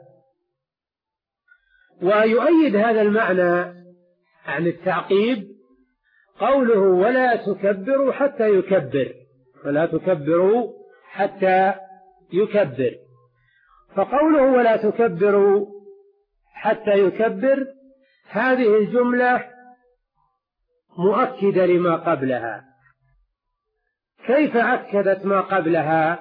ويؤيد هذا المعنى عن التعقيب قوله ولا تكبروا حتى يكبر ولا تكبروا حتى يكبر. فقوله ولا تكبروا حتى يكبر هذه الجملة مؤكدة لما قبلها. كيف أكدت ما قبلها؟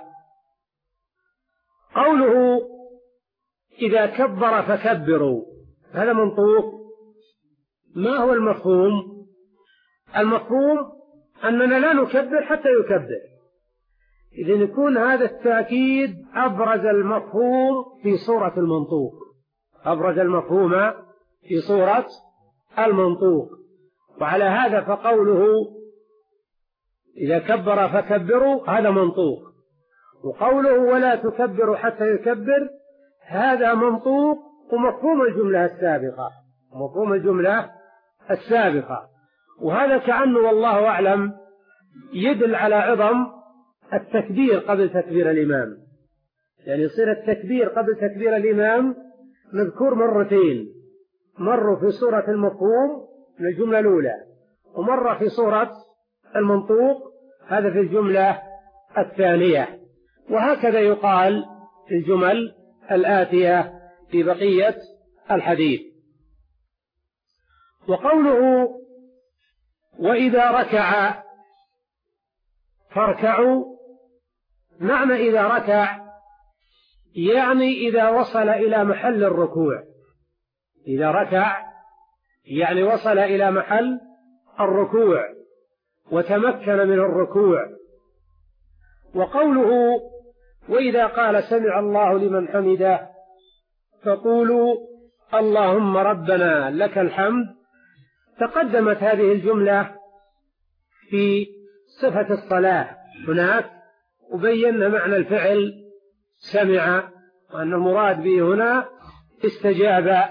قوله إذا كبر فكبروا هذا منطوق. ما هو المفهوم؟ المفهوم أننا لا نكبر حتى يكبر. إذن يكون هذا التأكيد أبرز المفهوم في صورة المنطوق أبرز المفهوم في صورة المنطوق. وعلى هذا فقوله إذا كبر فكبروا هذا منطوق، وقوله ولا تكبروا حتى يكبر هذا منطوق ومفهوم الجملة السابقة مفهوم الجملة السابقة. وهذا كأنه والله أعلم يدل على عظم التكبير قبل تكبير الإمام، يعني يصير التكبير قبل تكبير الإمام مذكور مرتين، مرة في صورة المفهوم من الجملة الأولى ومرة في صورة المنطوق هذا في الجملة الثانية. وهكذا يقال في الجمل الآتية في بقية الحديث. وقوله وإذا ركع فاركعوا، معنى إذا ركع يعني إذا وصل إلى محل الركوع إذا ركع يعني وصل إلى محل الركوع وتمكن من الركوع. وقوله وإذا قال سمع الله لمن حمده فقولوا اللهم ربنا لك الحمد، تقدمت هذه الجملة في صفة الصلاة هناك وبينا معنى الفعل سمع، وأن المراد به هنا استجاب.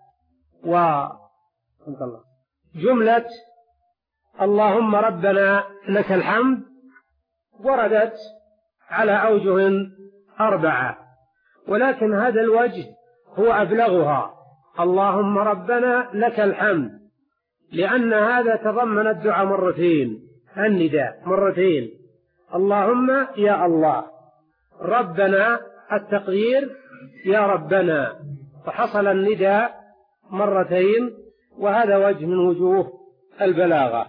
وجملة اللهم ربنا لك الحمد وردت على أوجه أربعة، ولكن هذا الوجه هو أبلغها اللهم ربنا لك الحمد، لأن هذا تضمن الدعاء مرتين النداء مرتين اللهم يا الله، ربنا التقدير يا ربنا، فحصل النداء مرتين، وهذا وجه من وجوه البلاغة.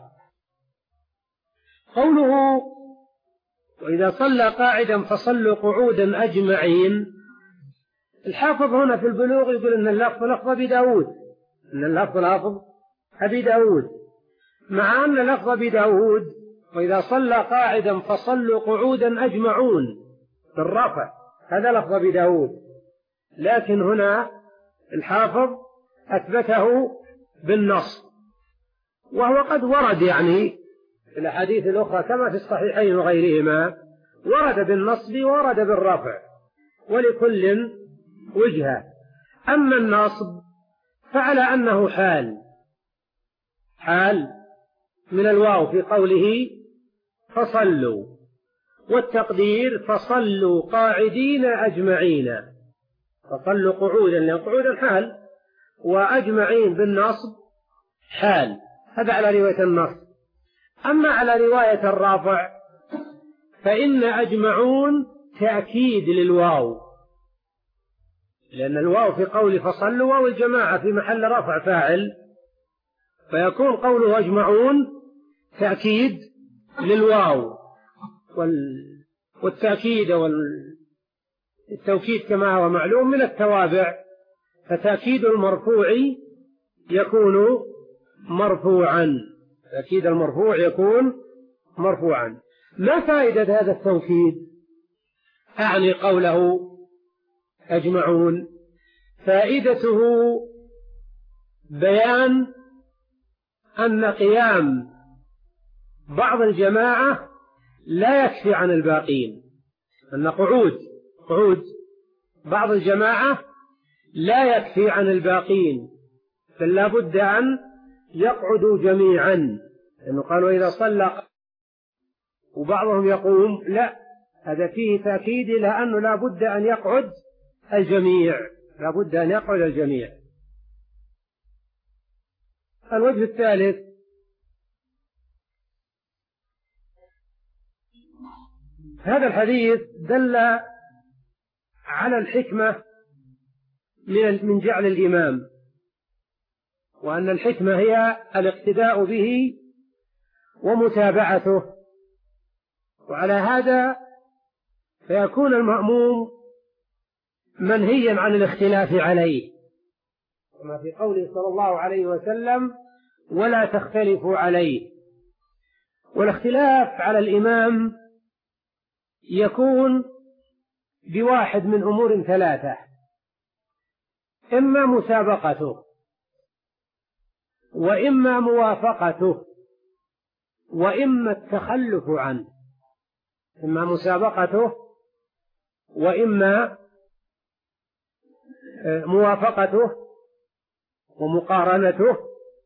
قوله وإذا صلى قاعدا فصلوا قعودا أجمعين، الحافظ هنا في البلوغ يقول إن اللفظ لفظ أبي داود إن اللفظ لفظ أبي داود مع أن لفظ أبي داود وإذا صلى قاعدا فصلوا قعودا أجمعون بالرفع، هذا لفظ أبي داود، لكن هنا الحافظ أثبته بالنص، وهو قد ورد يعني في الأحاديث الأخرى كما في الصحيحين وغيرهما ورد بالنصب وورد بالرفع، ولكل وجهة. أما النصب فعلى أنه حال حال من الواو في قوله فصلوا، والتقدير فصلوا قاعدين أجمعين، فصلوا قعودا لأن قعودا حال، وأجمعين بالنصب حال. هذا على رواية النصب. أما على رواية الرافع فإن أجمعون تأكيد للواو، لأن الواو في قول فصلوا واو الجماعة في محل رفع فاعل، فيكون قوله أجمعون تأكيد للواو، والتأكيد والتوكيد كما هو معلوم من التوابع، فتأكيد المرفوع يكون مرفوعا، تأكيد المرفوع يكون مرفوعا. ما فائدة هذا التوكيد؟ أعني قوله أجمعون، فائدته بيان أن قيام بعض الجماعة لا يكفي عن الباقين، أن قعود قعود بعض الجماعة لا يكفي عن الباقين، بل لا بد أن يقعدوا جميعا، لأنه قالوا إذا صلى وبعضهم يقوم، لا، هذا فيه تأكيد لأنه لا بد أن يقعد الجميع، لا بد أن يقعد الجميع. الوجه الثالث هذا الحديث دل على الحكمة من جعل الإمام، وأن الحكمة هي الاقتداء به ومتابعته، وعلى هذا فيكون المأموم منهيا عن الاختلاف عليه، كما في قوله صلى الله عليه وسلم ولا تختلفوا عليه. والاختلاف على الإمام يكون بواحد من أمور ثلاثة: إما مسابقته، وإما موافقته، وإما التخلف عنه. إما مسابقته، وإما موافقته ومقارنته،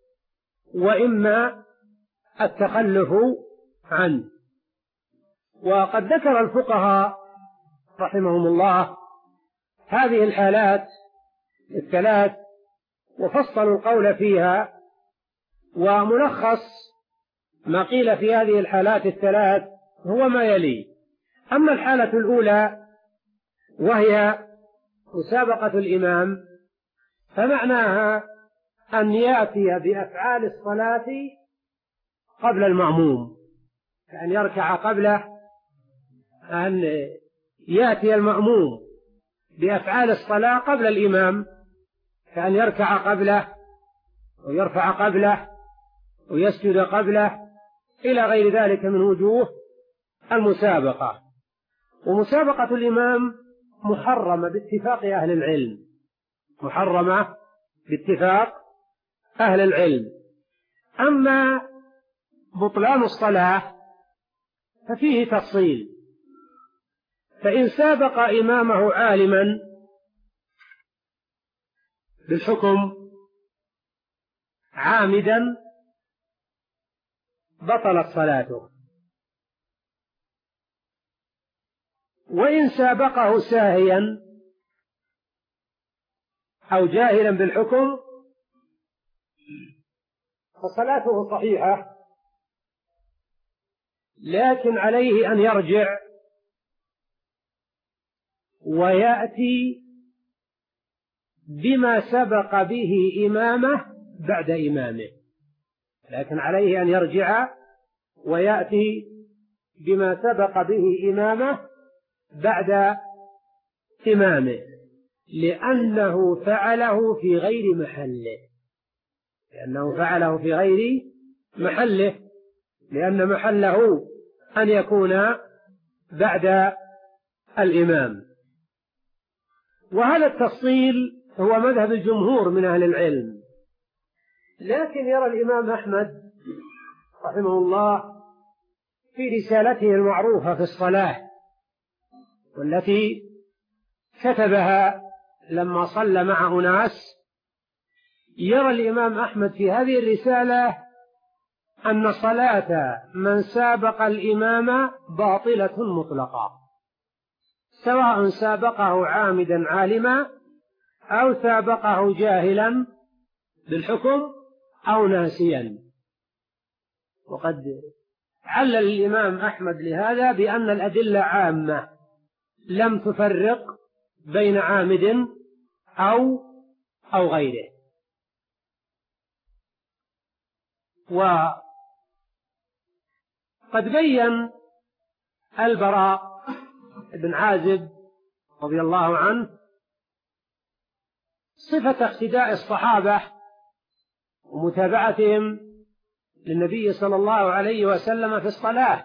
وإما التخلف عنه. وقد ذكر الفقهاء رحمهم الله هذه الحالات الثلاث وفصلوا القول فيها، وملخص ما قيل في هذه الحالات الثلاث هو ما يلي: أما الحالة الأولى وهي مسابقة الإمام، فمعناها أن يأتي بأفعال الصلاة قبل المأموم، أن يركع قبله، أن يأتي المأموم بأفعال الصلاة قبل الإمام، كأن يركع قبله ويرفع قبله ويسجد قبله إلى غير ذلك من وجوه المسابقة. ومسابقة الإمام محرمة باتفاق أهل العلم، محرمة باتفاق أهل العلم. أما بطلان الصلاة ففيه تفصيل، فإن سابق إمامه عالما بالحكم عامدا بطلت صلاته، وإن سابقه ساهيا أو جاهلا بالحكم فصلاته صحيحة، لكن عليه أن يرجع ويأتي بما سبق به إمامه بعد إمامه، لكن عليه أن يرجع ويأتي بما سبق به إمامه بعد إمامه، لأنه فعله في غير محله، لأنه فعله في غير محله لأن محله أن يكون بعد الإمام. وهذا التفصيل هو مذهب الجمهور من أهل العلم. لكن يرى الإمام أحمد رحمه الله في رسالته المعروفة في الصلاة والتي كتبها لما صلى مع أناس، يرى الإمام أحمد في هذه الرسالة أن صلاة من سابق الإمام باطلة مطلقة، سواء سابقه عامدا عالما أو سابقه جاهلا بالحكم أو ناسيا. وقد علل الإمام أحمد لهذا بأن الأدلة عامة لم تفرق بين عامد أو أو غيره. وقد بين البراء بن عازب رضي الله عنه صفة اقتداء الصحابة ومتابعتهم للنبي صلى الله عليه وسلم في الصلاة،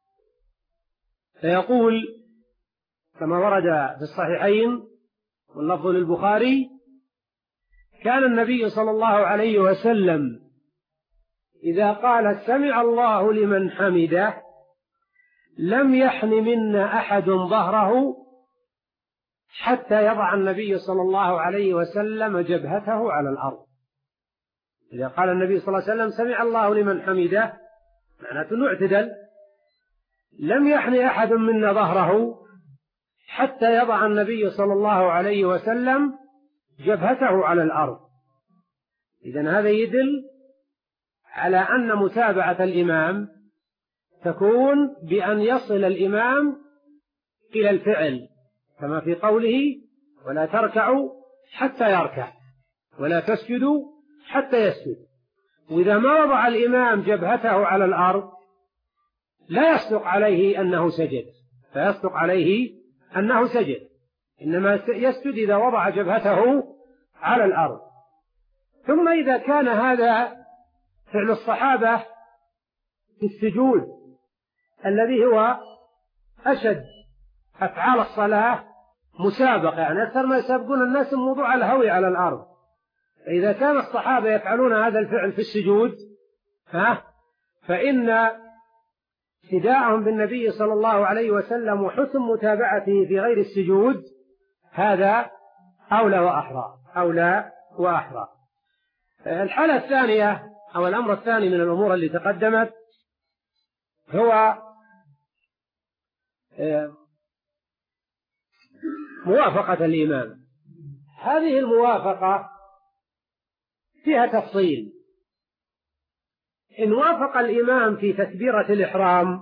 فيقول كما ورد في الصحيحين واللفظ للبخاري: كان النبي صلى الله عليه وسلم إذا قال سمع الله لمن حمده لم يحن منا أحد ظهره حتى يضع النبي صلى الله عليه وسلم جبهته على الأرض. إذا قال النبي صلى الله عليه وسلم سمع الله لمن حمده معناته أنه اعتدل، لم يحن أحد منا ظهره حتى يضع النبي صلى الله عليه وسلم جبهته على الأرض. إذن هذا يدل على أن متابعة الإمام تكون بأن يصل الإمام إلى الفعل، كما في قوله: ولا تركعوا حتى يركع ولا تسجدوا حتى يسجد. وإذا ما وضع الإمام جبهته على الأرض لا يصدق عليه أنه سجد، فيصدق عليه أنه سجد، إنما يسجد إذا وضع جبهته على الأرض. ثم إذا كان هذا فعل الصحابة في السجود الذي هو أشد أفعال الصلاة مسابقة، يعني أكثر ما يسابقون الناس موضوع الهوي على الأرض، فإذا كان الصحابة يفعلون هذا الفعل في السجود ها فإن اقتداءهم بالنبي صلى الله عليه وسلم وحسن متابعته في غير السجود هذا أولى وأحرى أولى وأحرى. الحالة الثانية أو الأمر الثاني من الأمور اللي تقدمت هو موافقة الإمام. هذه الموافقة فيها تفصيل. إن وافق الإمام في تكبيرة الإحرام،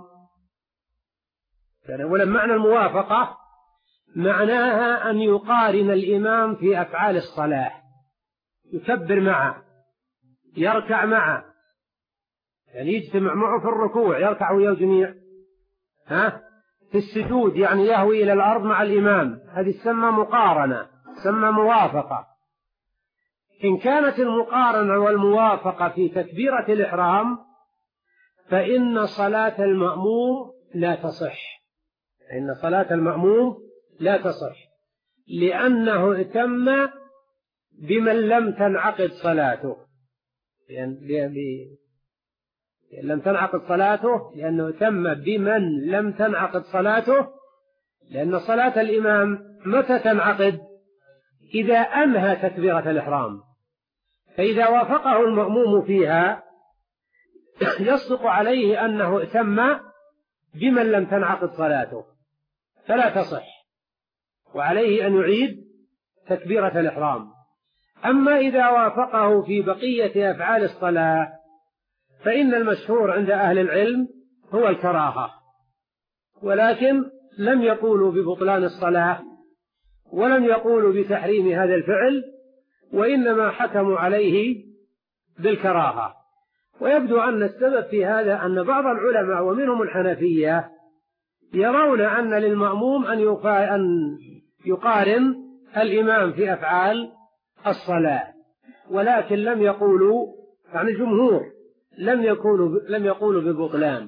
يعني أولا معنى الموافقة معناها أن يقارن الإمام في أفعال الصلاة، يكبر معه، يركع معه، يعني يجتمع معه في الركوع يركع ويا جميع، ها في السجود يعني يهوي إلى الأرض مع الإمام، هذه تسمى مقارنة، تسمى موافقة. إن كانت المقارنة والموافقة في تكبيرة الإحرام فإن صلاة المأموم لا تصح، إن صلاة المأموم لا تصح لأنه اتم بمن لم تنعقد صلاته، يعني لم تنعقد صلاته لأنه اتم بمن لم تنعقد صلاته، لأن صلاة الإمام متى تنعقد؟ إذا أنهى تكبيرة الإحرام، فإذا وافقه المأموم فيها يصدق عليه أنه اتم بمن لم تنعقد صلاته فلا تصح، وعليه أن يعيد تكبيرة الإحرام. أما إذا وافقه في بقية أفعال الصلاة فإن المشهور عند أهل العلم هو الكراهة، ولكن لم يقولوا ببطلان الصلاة ولم يقولوا بتحريم هذا الفعل، وإنما حكموا عليه بالكراهة. ويبدو أن السبب في هذا أن بعض العلماء ومنهم الحنفية يرون أن للمأموم أن يقارن الإمام في أفعال الصلاة، ولكن لم يقولوا، يعني الجمهور لم يقولوا لم يقولوا ببطلان.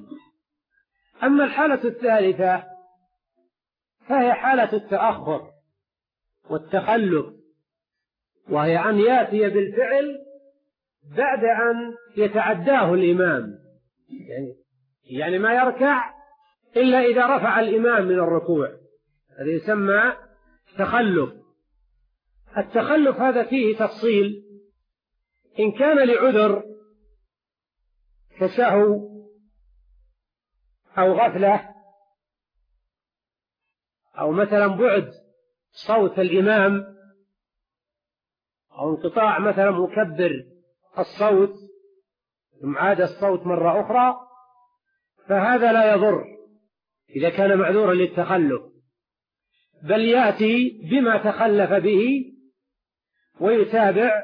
أما الحالة الثالثة فهي حالة التأخر والتخلف، وهي أن يأتي بالفعل بعد أن يتعداه الإمام، يعني, يعني ما يركع إلا إذا رفع الإمام من الركوع، هذا يسمى تخلف. التخلف هذا فيه تفصيل، إن كان لعذر كسهو أو غفلة أو مثلا بعد صوت الإمام أو انقطاع مثلا مكبر الصوت ثم عاد الصوت مرة أخرى، فهذا لا يضر إذا كان معذورا للتخلف، بل يأتي بما تخلف به ويتابع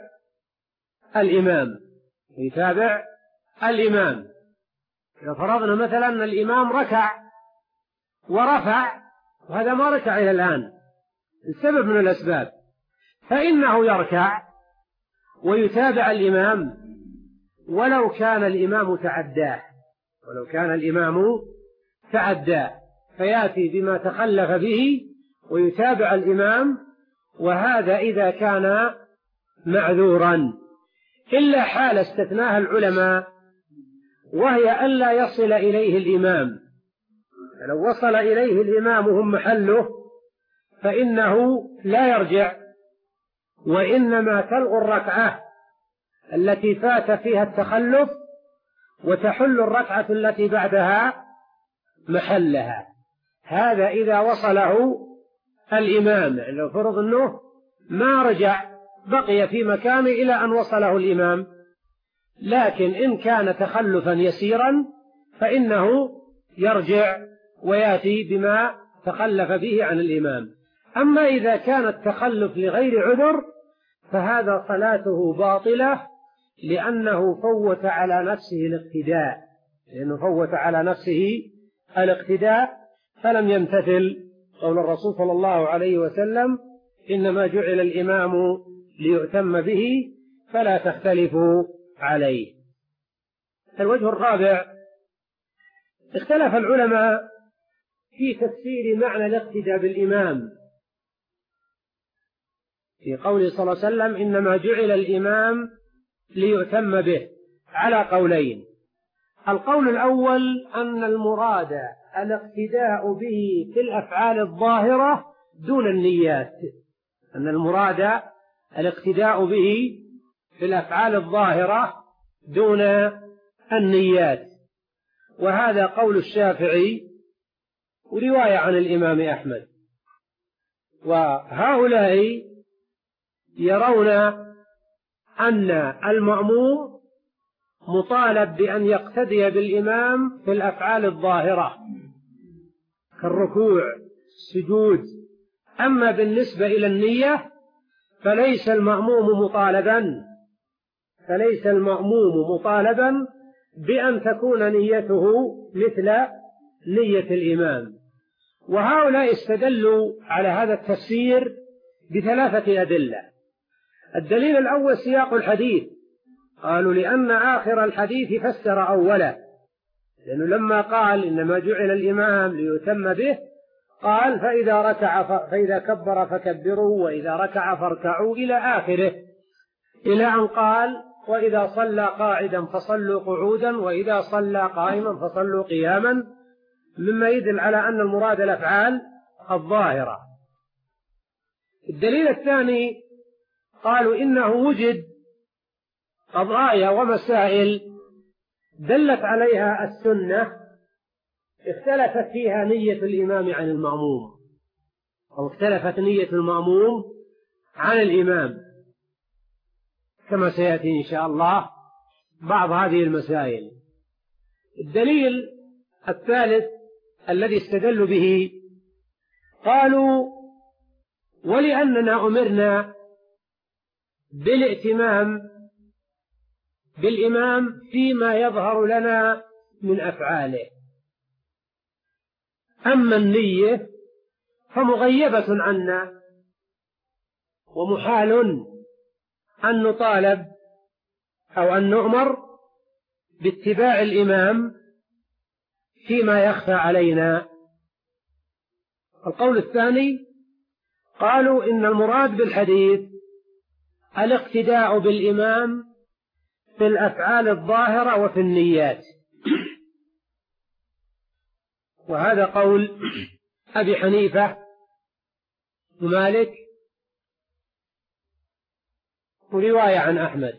الإمام يتابع الإمام إذا فرضنا مثلا أن الإمام ركع ورفع وهذا ما ركع إلى الآن السبب من الأسباب، فإنه يركع ويتابع الإمام ولو كان الإمام تعداه ولو كان الإمام تعداه فيأتي بما تخلف به ويتابع الإمام، وهذا إذا كان معذورا. إلا حال استثناها العلماء وهي ألا يصل إليه الإمام، لو وصل إليه الإمام هم محله فإنه لا يرجع، وإنما تلغى الركعة التي فات فيها التخلف وتحل الركعة التي بعدها محلها. هذا إذا وصله الإمام، لو فرض أنه ما رجع بقي في مكانه إلى أن وصله الإمام، لكن إن كان تخلفا يسيرا فإنه يرجع ويأتي بما تخلف به عن الإمام. أما إذا كان التخلف لغير عذر فهذا صلاته باطلة، لأنه فوت على نفسه الاقتداء لأنه فوت على نفسه الاقتداء فلم يمتثل قول الرسول صلى الله عليه وسلم: إنما جعل الإمام ليؤتم به فلا تختلفوا عليه. الوجه الرابع، اختلف العلماء في تفسير معنى الاقتداء بالإمام في قوله صلى الله عليه وسلم: إنما جعل الإمام ليؤتم به، على قولين. القول الأول أن المراد الاقتداء به في الأفعال الظاهرة دون النيات، أن المراد الاقتداء به في الأفعال الظاهرة دون النيات، وهذا قول الشافعي ورواية عن الإمام أحمد. وهؤلاء يرون أن المأموم مطالب بأن يقتدي بالإمام في الأفعال الظاهرة كالركوع السجود، أما بالنسبة إلى النية فليس المأموم مطالبا فليس المأموم مطالبا بأن تكون نيته مثل نية الإمام. وهؤلاء استدلوا على هذا التفسير بثلاثة أدلة. الدليل الأول سياق الحديث، قالوا لأن آخر الحديث فسر أوله، لأنه لما قال إنما جعل الإمام ليتم به قال: فإذا ركع فإذا كبر فكبروا وإذا ركع فاركعوا إلى آخره، إلى أن قال: وإذا صلى قاعدا فصلوا قعودا وإذا صلى قائما فصلوا قياما، مما يدل على أن المراد الأفعال الظاهرة. الدليل الثاني قالوا إنه وجد قضايا ومسائل دلت عليها السنة اختلفت فيها نية الإمام عن المأموم، أو اختلفت نية المأموم عن الإمام، كما سيأتي إن شاء الله بعض هذه المسائل. الدليل الثالث الذي استدلوا به قالوا: ولأننا أمرنا بالائتمام بالإمام فيما يظهر لنا من أفعاله، أما النية فمغيبة عنا ومحال أن نطالب أو أن نؤمر باتباع الإمام فيما يخفى علينا. القول الثاني قالوا إن المراد بالحديث الاقتداء بالإمام في الأفعال الظاهرة وفي النيات، وهذا قول أبي حنيفة ومالك ورواية عن أحمد.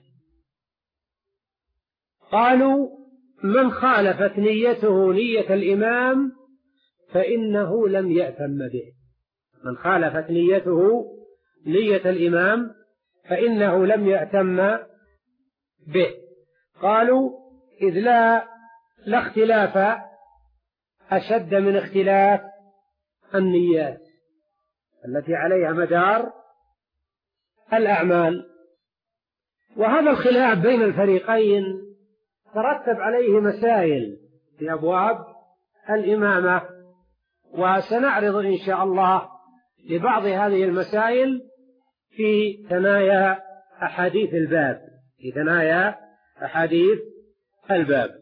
قالوا من خالفت نيته نية الإمام فإنه لم يأتم به. من خالفت نيته نية الإمام فإنه لم يأتم به. قالوا إذ لا لا اختلاف أشد من اختلاف النيات التي عليها مدار الأعمال. وهذا الخلاف بين الفريقين ترتب عليه مسائل في أبواب الإمامة، وسنعرض إن شاء الله لبعض هذه المسائل في ثنايا أحاديث الباب في ثنايا أحاديث الباب.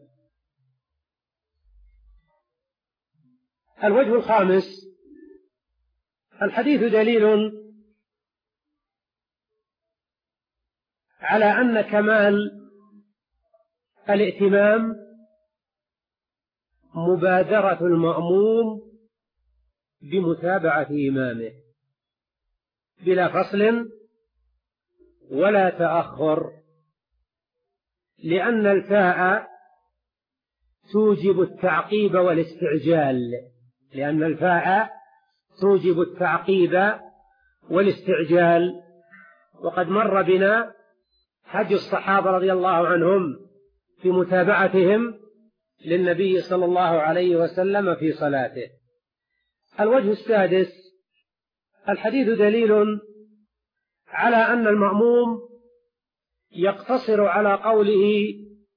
الوجه الخامس: الحديث دليل على أن كمال الائتمام مبادرة المأموم بمتابعة إمامه بلا فصل ولا تأخر، لأن الفاء توجب التعقيب والاستعجال لأن الفاء توجب التعقيب والاستعجال وقد مر بنا حج الصحابة رضي الله عنهم في متابعتهم للنبي صلى الله عليه وسلم في صلاته. الوجه السادس: الحديث دليل على أن المأموم يقتصر على قوله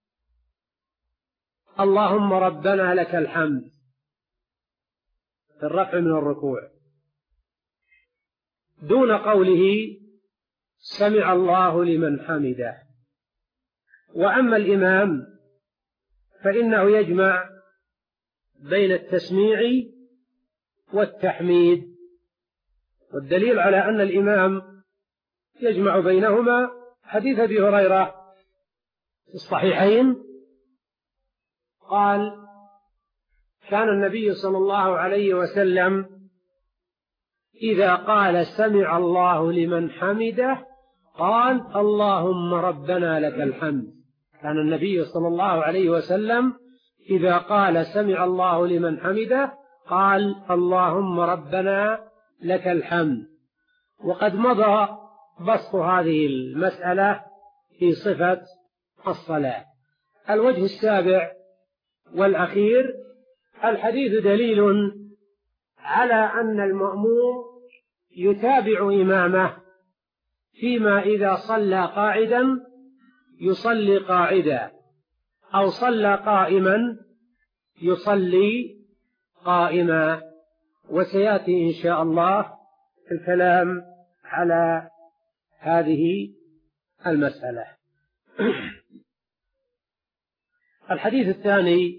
اللهم ربنا لك الحمد في الرفع من الركوع دون قوله سمع الله لمن حمده. وأما الإمام فإنه يجمع بين التسميع والتحميد، والدليل على أن الإمام يجمع بينهما حديث أبي هريرة في الصحيحين قال: كان النبي صلى الله عليه وسلم إذا قال سمع الله لمن حمده قال اللهم ربنا لك الحمد. كان النبي صلى الله عليه وسلم إذا قال سمع الله لمن حمده قال اللهم ربنا لك الحمد. وقد مضى بسط هذه المسألة في صفة الصلاة. الوجه السابع والأخير: الحديث دليل على أن المأموم يتابع إمامه فيما إذا صلى قاعدا يصلي قاعدا أو صلى قائما يصلي قائما. وسيأتي إن شاء الله الكلام على هذه المسألة. الحديث الثاني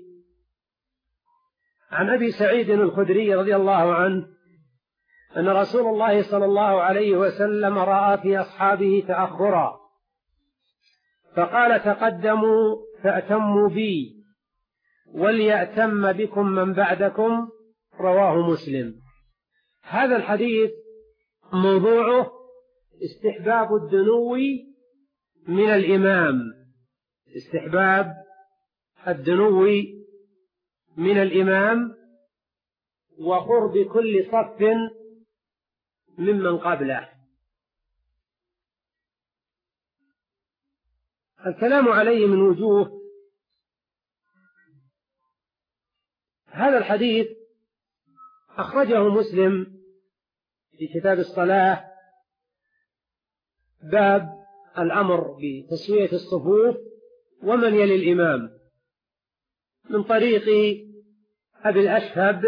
عن أبي سعيد الخدري رضي الله عنه أن رسول الله صلى الله عليه وسلم رأى في أصحابه تأخرا فقال تقدموا فأتموا بي وليأتم بكم من بعدكم. رواه مسلم. هذا الحديث موضوعه استحباب الدنو من الإمام استحباب الدنو من الإمام وقرب كل صف ممن قبله. الكلام عليه من وجوه. هذا الحديث أخرجه مسلم في كتاب الصلاة باب الأمر بتسوية الصفوف ومن يلي الإمام من طريق أبي الأشهب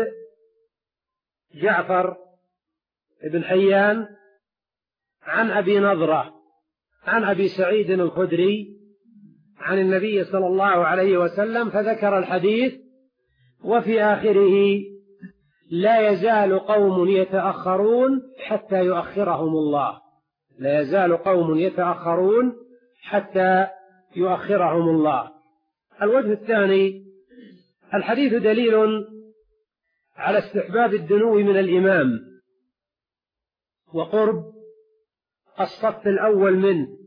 جعفر بن حيان عن أبي نضرة عن أبي سعيد الخدري عن النبي صلى الله عليه وسلم فذكر الحديث وفي آخره لا يزال قوم يتأخرون حتى يؤخرهم الله، لا يزال قوم يتأخرون حتى يؤخرهم الله. الوجه الثاني: الحديث دليل على استحباب الدنو من الإمام وقرب الصف الأول منه،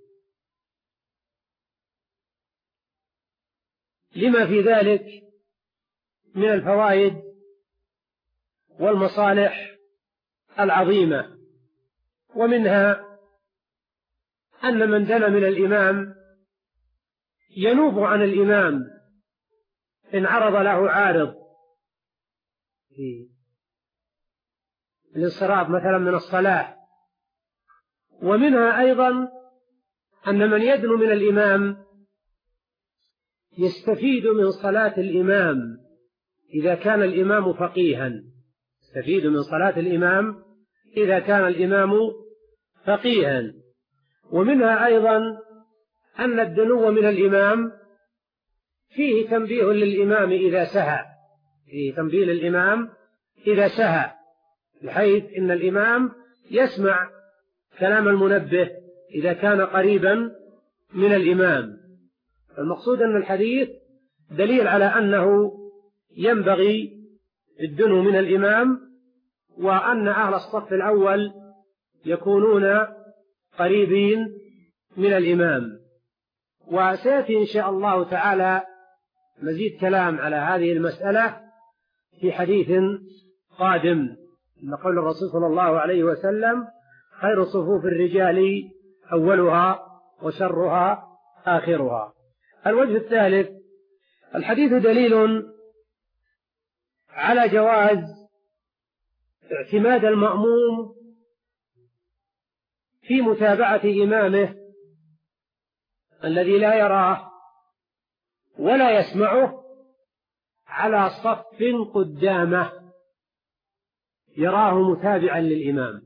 لما في ذلك من الفوائد والمصالح العظيمة. ومنها أن من دنا من الإمام ينوب عن الإمام إن عرض له عارض في الانصراف مثلا من الصلاة. ومنها أيضا أن من يدنو من الإمام يستفيد من صلاة الإمام إذا كان الإمام فقيها، يستفيد من صلاة الإمام إذا كان الإمام فقيها. ومنها أيضا أن الدنو من الإمام فيه تنبيه للإمام إذا سهى، فيه تنبيه للإمام إذا سهى، بحيث إن الإمام يسمع كلام المنبه إذا كان قريبا من الإمام. المقصود أن الحديث دليل على أنه ينبغي الدنو من الإمام، وأن أهل الصف الأول يكونون قريبين من الإمام. وسيأتي إن شاء الله تعالى مزيد كلام على هذه المسألة في حديث قادم، من قول الرسول صلى الله عليه وسلم: خير صفوف الرجال أولها وشرها آخرها. الوجه الثالث: الحديث دليل على جواز اعتماد المأموم في متابعة إمامه الذي لا يراه ولا يسمعه على صف قدامه يراه متابعا للإمام.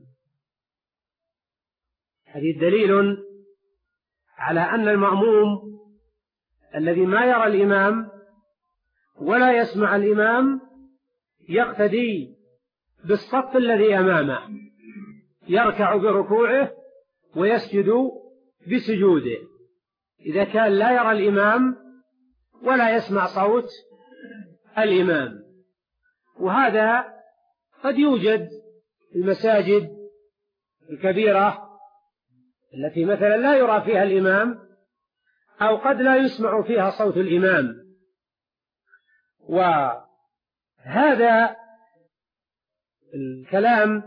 هذه دليل على أن المأموم الذي ما يرى الإمام ولا يسمع الإمام يقتدي بالصف الذي أمامه، يركع بركوعه ويسجد بسجوده إذا كان لا يرى الإمام ولا يسمع صوت الإمام. وهذا قد يوجد في المساجد الكبيرة التي مثلا لا يرى فيها الإمام، أو قد لا يسمع فيها صوت الإمام. وهذا الكلام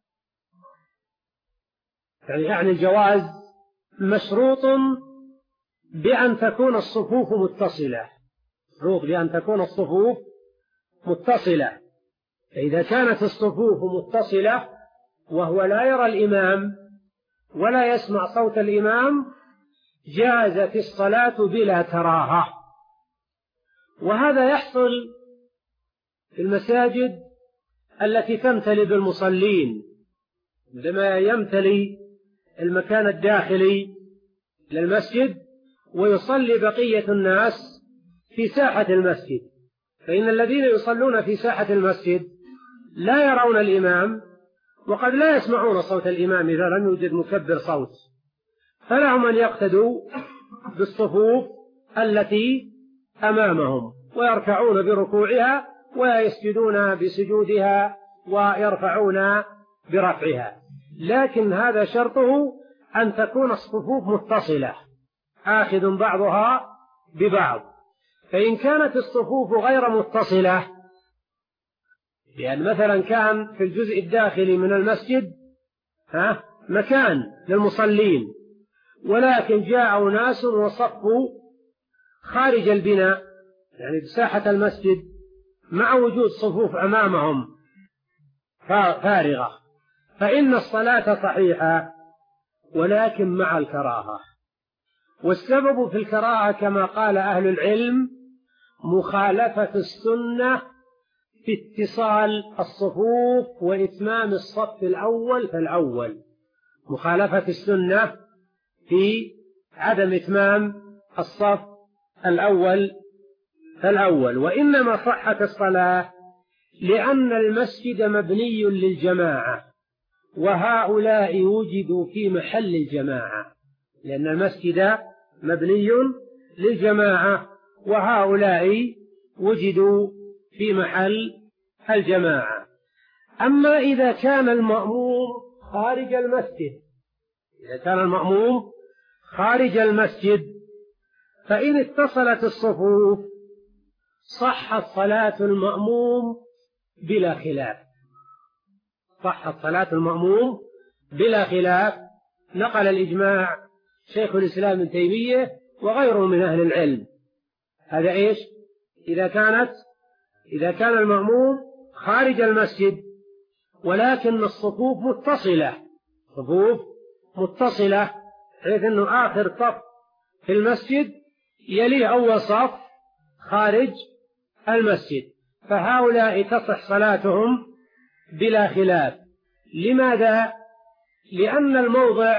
يعني الجواز مشروط بأن تكون الصفوف متصلة، مشروط بأن تكون الصفوف متصلة. فإذا كانت الصفوف متصلة وهو لا يرى الإمام ولا يسمع صوت الإمام جازت الصلاة بلا كراهة. وهذا يحصل في المساجد التي تمتلي بالمصلين، عندما يمتلي المكان الداخلي للمسجد ويصلي بقية الناس في ساحة المسجد، فإن الذين يصلون في ساحة المسجد لا يرون الإمام وقد لا يسمعون صوت الإمام إذا لم يوجد مكبر صوت، فلهم أن يقتدوا بالصفوف التي أمامهم ويركعون بركوعها ويسجدون بسجودها ويرفعون برفعها. لكن هذا شرطه أن تكون الصفوف متصلة آخذ بعضها ببعض. فإن كانت الصفوف غير متصلة، لأن مثلا كان في الجزء الداخلي من المسجد ها مكان للمصلين، ولكن جاءوا ناس وصفوا خارج البناء يعني بساحة المسجد مع وجود صفوف أمامهم فارغة، فإن الصلاة صحيحة ولكن مع الكراهة. والسبب في الكراهة كما قال أهل العلم مخالفة السنة في اتصال الصفوف وإتمام الصف الأول فالأول، مخالفة السنة في عدم إتمام الصف الأول فالأول. وإنما صحت الصلاة لأن المسجد مبني للجماعة، وهؤلاء وجدوا في محل الجماعة، لأن المسجد مبني للجماعة وهؤلاء وجدوا في محل الجماعة. أما إذا كان المأموم خارج المسجد إذا كان المأموم خارج المسجد فإن اتصلت الصفوف صحت صلاة المأموم بلا خلاف صحت صلاة المأموم بلا خلاف نقل الإجماع شيخ الإسلام ابن تيمية وغيره من أهل العلم. هذا إيش؟ إذا كانت إذا كان المأموم خارج المسجد ولكن الصفوف متصلة صفوف متصلة حيث أنه آخر صف في المسجد يليه أول صف خارج المسجد، فهؤلاء تصح صلاتهم بلا خلاف. لماذا؟ لأن الموضع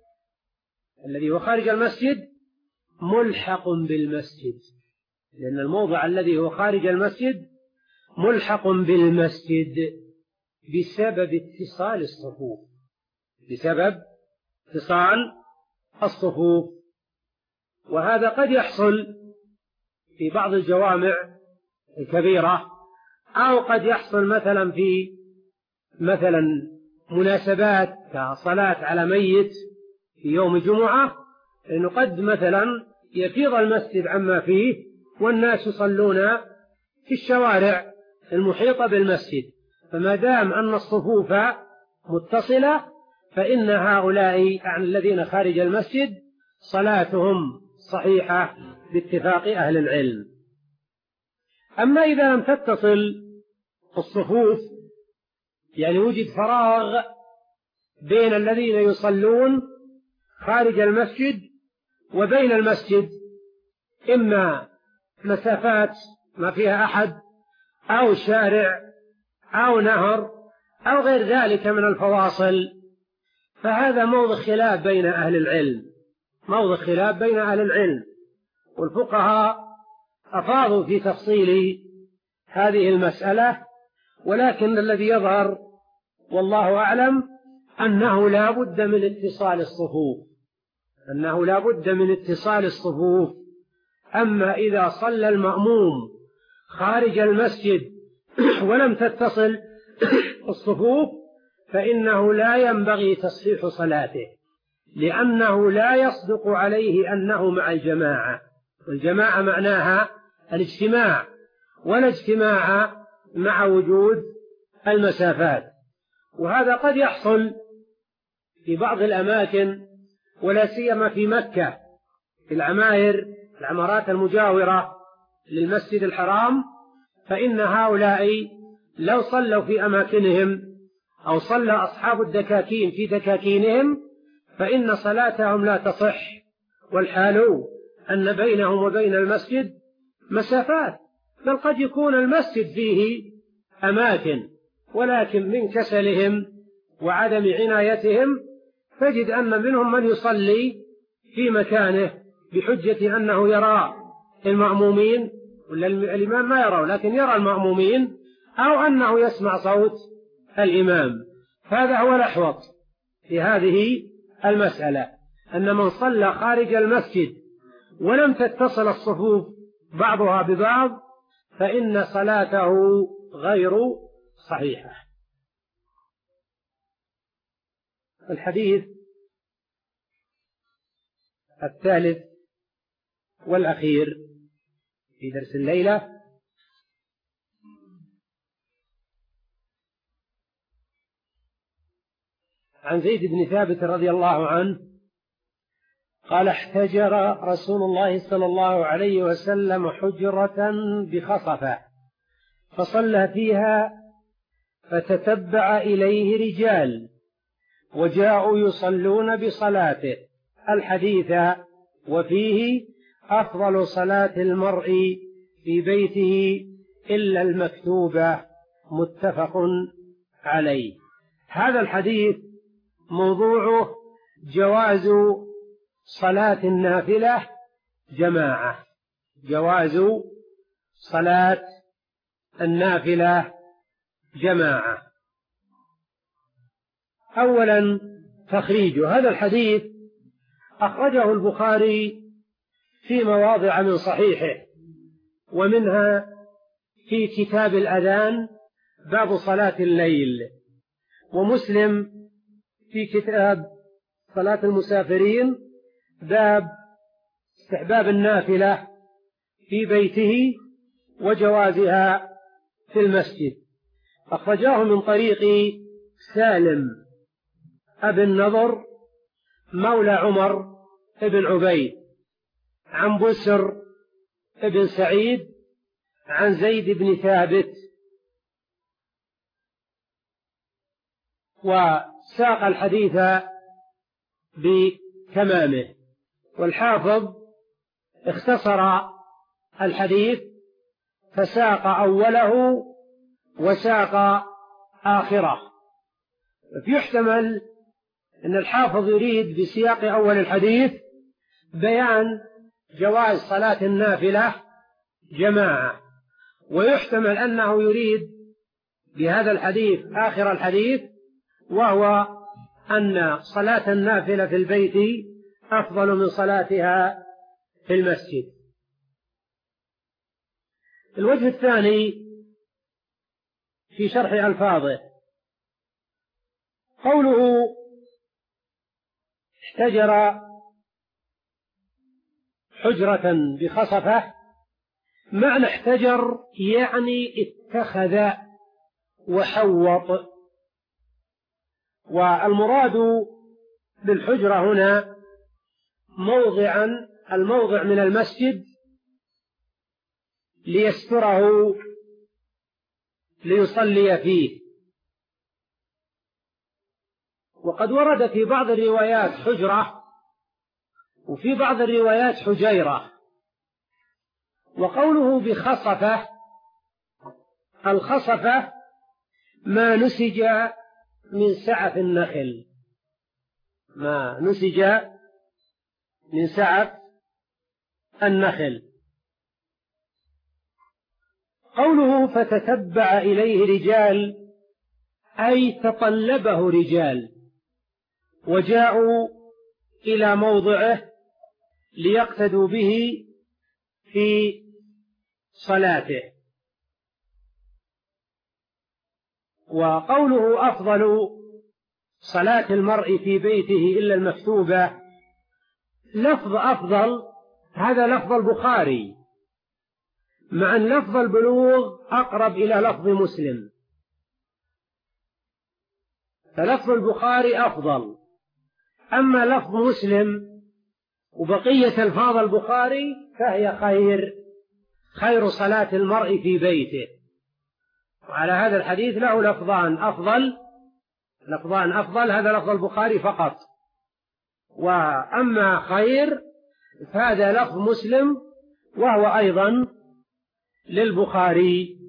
الذي هو خارج المسجد ملحق بالمسجد لأن الموضع الذي هو خارج المسجد ملحق بالمسجد بسبب اتصال الصفوف بسبب اتصال الصفوف. وهذا قد يحصل في بعض الجوامع الكبيرة، أو قد يحصل مثلا في مثلا مناسبات كصلاة على ميت في يوم الجمعة، لأنه قد مثلا يفيض المسجد عما فيه والناس يصلون في الشوارع المحيطة بالمسجد، فما دام أن الصفوف متصلة فإن هؤلاء عن الذين خارج المسجد صلاتهم صحيحة باتفاق أهل العلم. أما إذا لم تتصل الصفوف يعني وجد فراغ بين الذين يصلون خارج المسجد وبين المسجد، إما مسافات ما فيها أحد أو شارع أو نهر أو غير ذلك من الفواصل، فهذا موضع خلاف بين أهل العلم موضع خلاف بين أهل العلم والفقهاء أفاضوا في تفصيل هذه المسألة، ولكن الذي يظهر والله أعلم أنه لا بد من اتصال الصفوف أنه لا بد من اتصال الصفوف. أما إذا صلى المأموم خارج المسجد ولم تتصل الصفوف فإنه لا ينبغي تصحيح صلاته، لأنه لا يصدق عليه أنه مع الجماعة، والجماعة معناها الاجتماع، ولا اجتماع مع وجود المسافات. وهذا قد يحصل في بعض الأماكن ولا سيما في مكة في العماير العمارات المجاورة للمسجد الحرام، فإن هؤلاء لو صلوا في أماكنهم أو صلى أصحاب الدكاكين في دكاكينهم فإن صلاتهم لا تصح، والحال أن بينهم وبين المسجد مسافات، بل قد يكون المسجد فيه أماكن ولكن من كسلهم وعدم عنايتهم تجد أن منهم من يصلي في مكانه بحجة أنه يرى المأمومين، ولا الإمام ما يرى لكن يرى المأمومين، أو أنه يسمع صوت الإمام. هذا هو الأحوط في هذه المسألة، أن من صلى خارج المسجد ولم تتصل الصفوف بعضها ببعض فإن صلاته غير صحيحة. الحديث الثالث والأخير في درس الليلة عن زيد بن ثابت رضي الله عنه قال: احتجر رسول الله صلى الله عليه وسلم حجرة بخصفة فصلى فيها فتتبع إليه رجال وجاءوا يصلون بصلاته الحديث، وفيه أفضل صلاة المرء في بيته إلا المكتوبة، متفق عليه. هذا الحديث موضوعه جواز صلاة النافلة جماعة جواز صلاة النافلة جماعة. أولا تخريج هذا الحديث أخرجه البخاري في مواضع من صحيحه، ومنها في كتاب الأذان باب صلاة الليل، ومسلم في كتاب صلاة المسافرين باب استحباب النافلة في بيته وجوازها في المسجد. أخرجاه من طريق سالم أبي النضر مولى عمر بن عبيد عن بسر بن سعيد عن زيد بن ثابت، وساق الحديث بتمامه. والحافظ اختصر الحديث فساق أوله وساق آخره، فيحتمل أن الحافظ يريد بسياق أول الحديث بيان جواز صلاة النافلة جماعة، ويحتمل أنه يريد بهذا الحديث آخر الحديث، وهو أن صلاة النافلة في البيت أفضل من صلاتها في المسجد. الوجه الثاني في شرح ألفاظه قوله احتجر حجرة بخصفة، معنى احتجر يعني اتخذ وحوط، والمراد بالحجرة هنا موضعا الموضع من المسجد ليستره ليصلي فيه. وقد ورد في بعض الروايات حجرة وفي بعض الروايات حجيرة. وقوله بخصفة، الخصفة ما نسج من سعف النخل، ما نسج من سعف النخل. قوله فتتبع إليه رجال أي تطلبه رجال وجاءوا إلى موضعه ليقتدوا به في صلاته. وقوله أفضل صلاة المرء في بيته إلا المكتوبة، لفظ أفضل هذا لفظ البخاري، مع أن لفظ البلوغ أقرب إلى لفظ مسلم، فلفظ البخاري أفضل. أما لفظ مسلم وبقية ألفاظ البخاري فهي خير خير صلاة المرء في بيته. وعلى هذا الحديث له لفظان أفضل لفظان أفضل هذا لفظ البخاري فقط، وأما خير فهذا لفظ مسلم وهو أيضا للبخاري،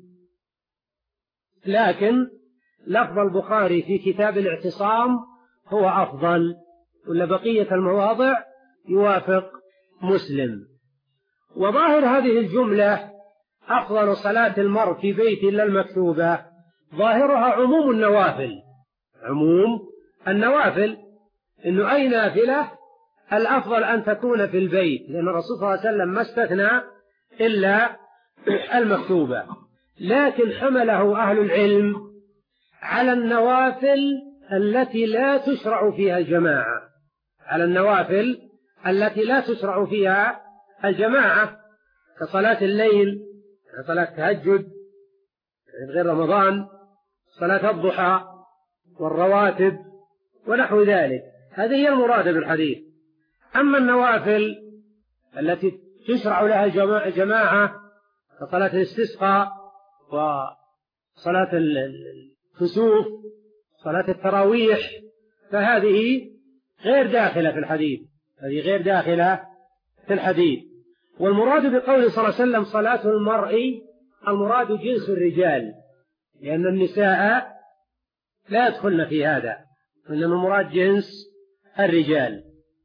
لكن لفظ البخاري في كتاب الاعتصام هو أفضل، ولا بقية المواضع يوافق مسلم. وظاهر هذه الجملة أفضل صلاة المرء في بيت إلا المكتوبة ظاهرها عموم النوافل، عموم النوافل إنه أي نافلة الأفضل أن تكون في البيت، لأن الرسول صلى الله عليه وسلم ما استثنى إلا المكتوبة. لكن حمله أهل العلم على النوافل التي لا تشرع فيها الجماعة، على النوافل التي لا تشرع فيها الجماعة كصلاة الليل، صلاة التهجد غير رمضان، صلاة الضحى والرواتب ونحو ذلك، هذه هي المراد بالحديث. أما النوافل التي تشرع لها جماعة كصلاة الاستسقاء وصلاة الكسوف صلاة التراويح فهذه غير داخلة في الحديث، هذه غير داخلة في الحديث. والمراد بقوله صلى الله عليه وسلم صلاة المرء المراد جنس الرجال، لأن النساء لا يدخلن في هذا، إنما المراد جنس الرجال.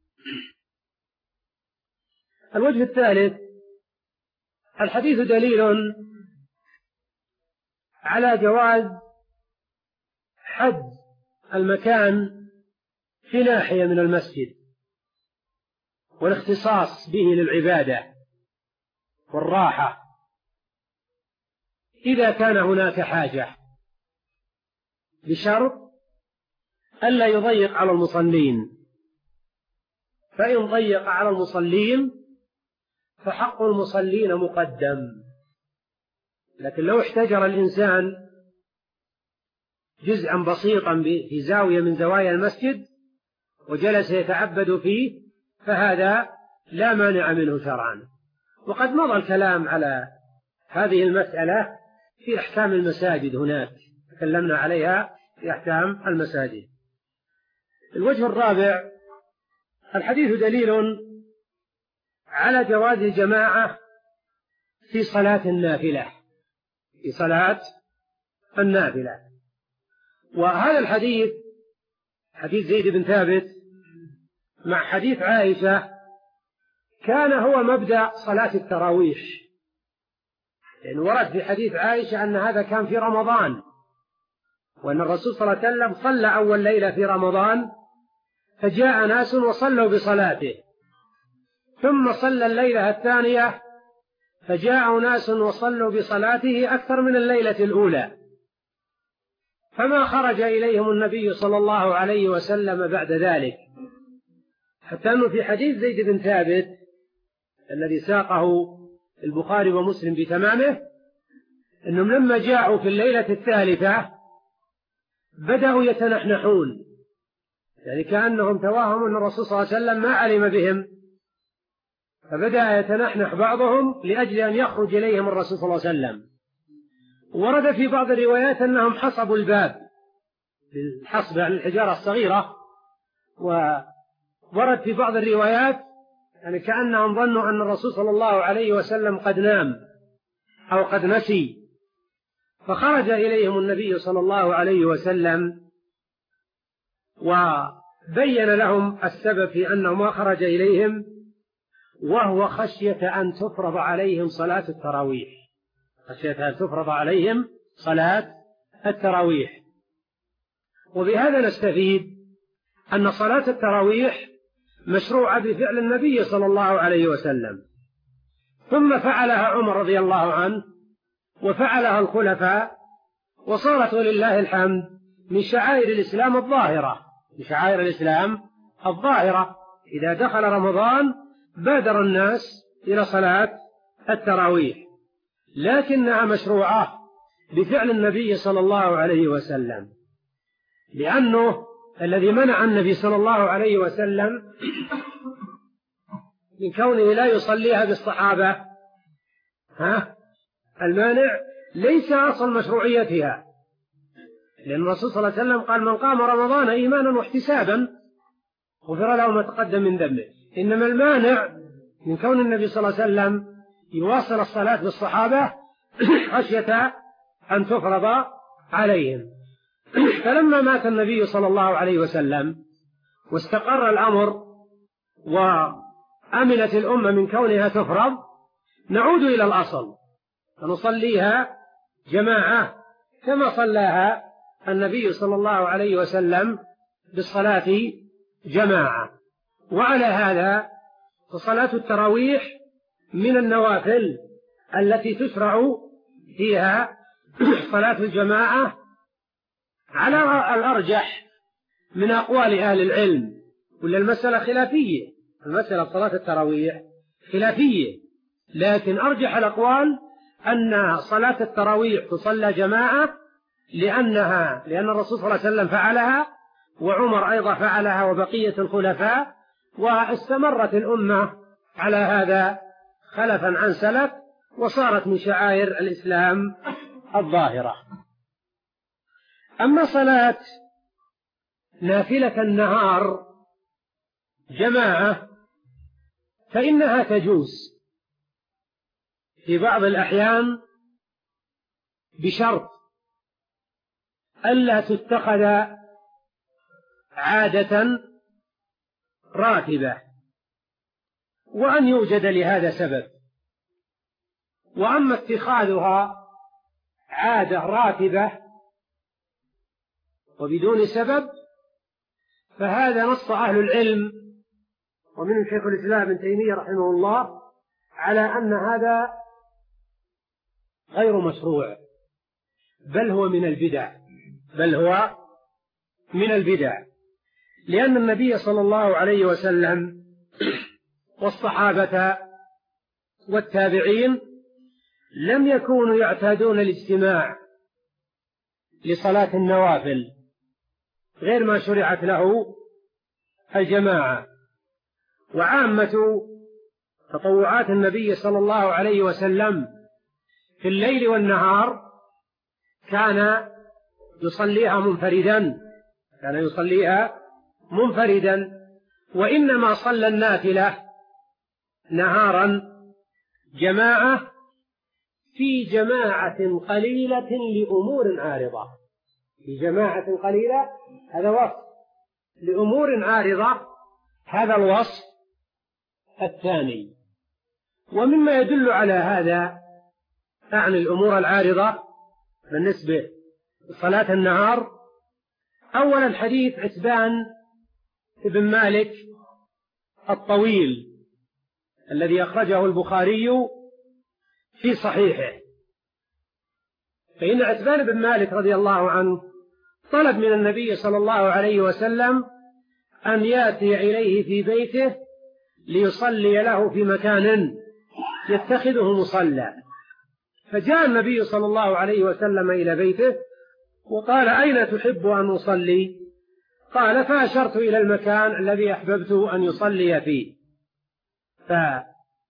الوجه الثالث الحديث دليل على جواز حد المكان في ناحية من المسجد والاختصاص به للعبادة والراحة إذا كان هناك حاجة، بشرط ألا يضيق على المصلين، فإن ضيق على المصلين فحق المصلين مقدم. لكن لو احتجر الإنسان جزءا بسيطا في زاوية من زوايا المسجد وجلس يتعبد فيه فهذا لا مانع منه شرعا. وقد مضى الكلام على هذه المسألة في أحكام المساجد، هناك تكلمنا عليها في أحكام المساجد. الوجه الرابع: الحديث دليل على جواز الجماعة في صلاة النافلة، في صلاة النافلة. وهذا الحديث حديث زيد بن ثابت مع حديث عائشة كان هو مبدأ صلاة التراويح، لأن ورد في حديث عائشة أن هذا كان في رمضان، وأن الرسول صلى الله عليه وسلم صلى أول ليلة في رمضان فجاء ناس وصلوا بصلاته، ثم صلى الليلة الثانية فجاء ناس وصلوا بصلاته أكثر من الليلة الأولى، فما خرج إليهم النبي صلى الله عليه وسلم بعد ذلك، حتى أنه في حديث زيد بن ثابت الذي ساقه البخاري ومسلم بتمامه أنهم لما جاءوا في الليلة الثالثة بدأوا يتنحنحون، يعني كأنهم توهموا أن الرسول صلى الله عليه وسلم ما علم بهم، فبدأ يتنحنح بعضهم لأجل أن يخرج إليهم الرسول صلى الله عليه وسلم. ورد في بعض الروايات أنهم حصبوا الباب بالحصب عن الحجارة الصغيرة، وورد في بعض الروايات يعني كأنهم ظنوا أن الرسول صلى الله عليه وسلم قد نام أو قد نسي، فخرج إليهم النبي صلى الله عليه وسلم وبين لهم السبب في أنه ما خرج إليهم، وهو خشية أن تفرض عليهم صلاة التراويح، خشية أن تفرض عليهم صلاة التراويح. وبهذا نستفيد أن صلاة التراويح مشروعة بفعل النبي صلى الله عليه وسلم، ثم فعلها عمر رضي الله عنه وفعلها الخلفاء، وصارت ولله الحمد من شعائر الإسلام الظاهرة، من شعائر الإسلام الظاهرة. إذا دخل رمضان بادر الناس إلى صلاة التراويح، لكنها مشروعة بفعل النبي صلى الله عليه وسلم، لأنه الذي منع النبي صلى الله عليه وسلم من كونه لا يصليها بالصحابة ها المانع ليس أصل مشروعيتها، لأن الرسول صلى الله عليه وسلم قال: من قام رمضان إيمانا واحتسابا غفر له ما تقدم من ذنبه. إنما المانع من كون النبي صلى الله عليه وسلم يواصل الصلاة بالصحابة خشية أن تفرض عليهم. فلما مات النبي صلى الله عليه وسلم واستقر الأمر وأمنت الأمة من كونها تفرض، نعود إلى الأصل فنصليها جماعة كما صلاها النبي صلى الله عليه وسلم بالصلاة جماعة. وعلى هذا فصلاة التراويح من النوافل التي تشرع فيها صلاة الجماعة على الأرجح من أقوال أهل العلم، ولا المسألة خلافية، المسألة صلاة التراويح خلافية، لكن أرجح الأقوال أن صلاة التراويح تصلى جماعة لأنها لأن الرسول صلى الله عليه وسلم فعلها، وعمر أيضا فعلها، وبقية الخلفاء، واستمرت الأمة على هذا خلفا عن سلف، وصارت من شعائر الإسلام الظاهرة. أما صلاة نافلة النهار جماعة فإنها تجوز في بعض الأحيان بشرط ألا تتخذ عادة راتبة، وأن يوجد لهذا سبب. وأما اتخاذها عادة راتبة وبدون سبب، فهذا نص أهل العلم ومنهم شيخ الإسلام ابن تيمية رحمه الله على أن هذا غير مشروع، بل هو من البدع، بل هو من البدع، لأن النبي صلى الله عليه وسلم والصحابة والتابعين لم يكونوا يعتادون الاجتماع لصلاة النوافل غير ما شرعت له الجماعة. وعامة تطوعات النبي صلى الله عليه وسلم في الليل والنهار كان يصليها منفردا، كان يصليها منفردا، وإنما صلى النافلة نهارا جماعة في جماعة قليلة لأمور عارضة، في جماعة قليلة، هذا وصف، لأمور عارضة هذا الوصف الثاني. ومما يدل على هذا أعني الأمور العارضة بالنسبة لصلاة النهار، أولا حديث عتبان بن مالك الطويل الذي أخرجه البخاري في صحيحه، فإن عتبان بن مالك رضي الله عنه طلب من النبي صلى الله عليه وسلم أن يأتي إليه في بيته ليصلي له في مكان يتخذه مصلى، فجاء النبي صلى الله عليه وسلم إلى بيته وقال: أين تحب أن أصلي؟ قال: فأشرت إلى المكان الذي أحببت أن يصلي فيه. فصلى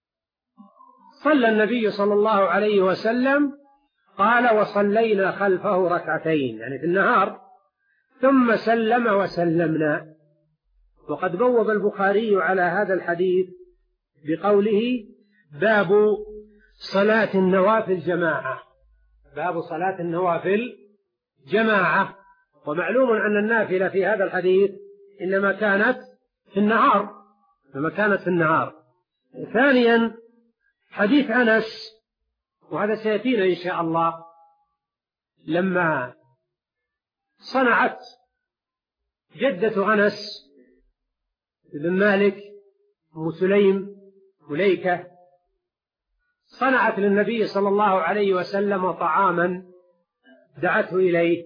النبي صلى الله عليه وسلم، قال: وصلينا خلفه ركعتين، يعني في النهار، ثم سلم وسلمنا. وقد بوب البخاري على هذا الحديث بقوله: باب صلاة النوافل جماعة، باب صلاة النوافل جماعة. ومعلوم أن النافلة في هذا الحديث إنما كانت في النهار، إنما كانت في النهار. ثانيا حديث أنس، وهذا سيأتينا إن شاء الله، لما صنعت جدة أنس بن مالك أم سليم مليكة، صنعت للنبي صلى الله عليه وسلم طعاما دعته إليه،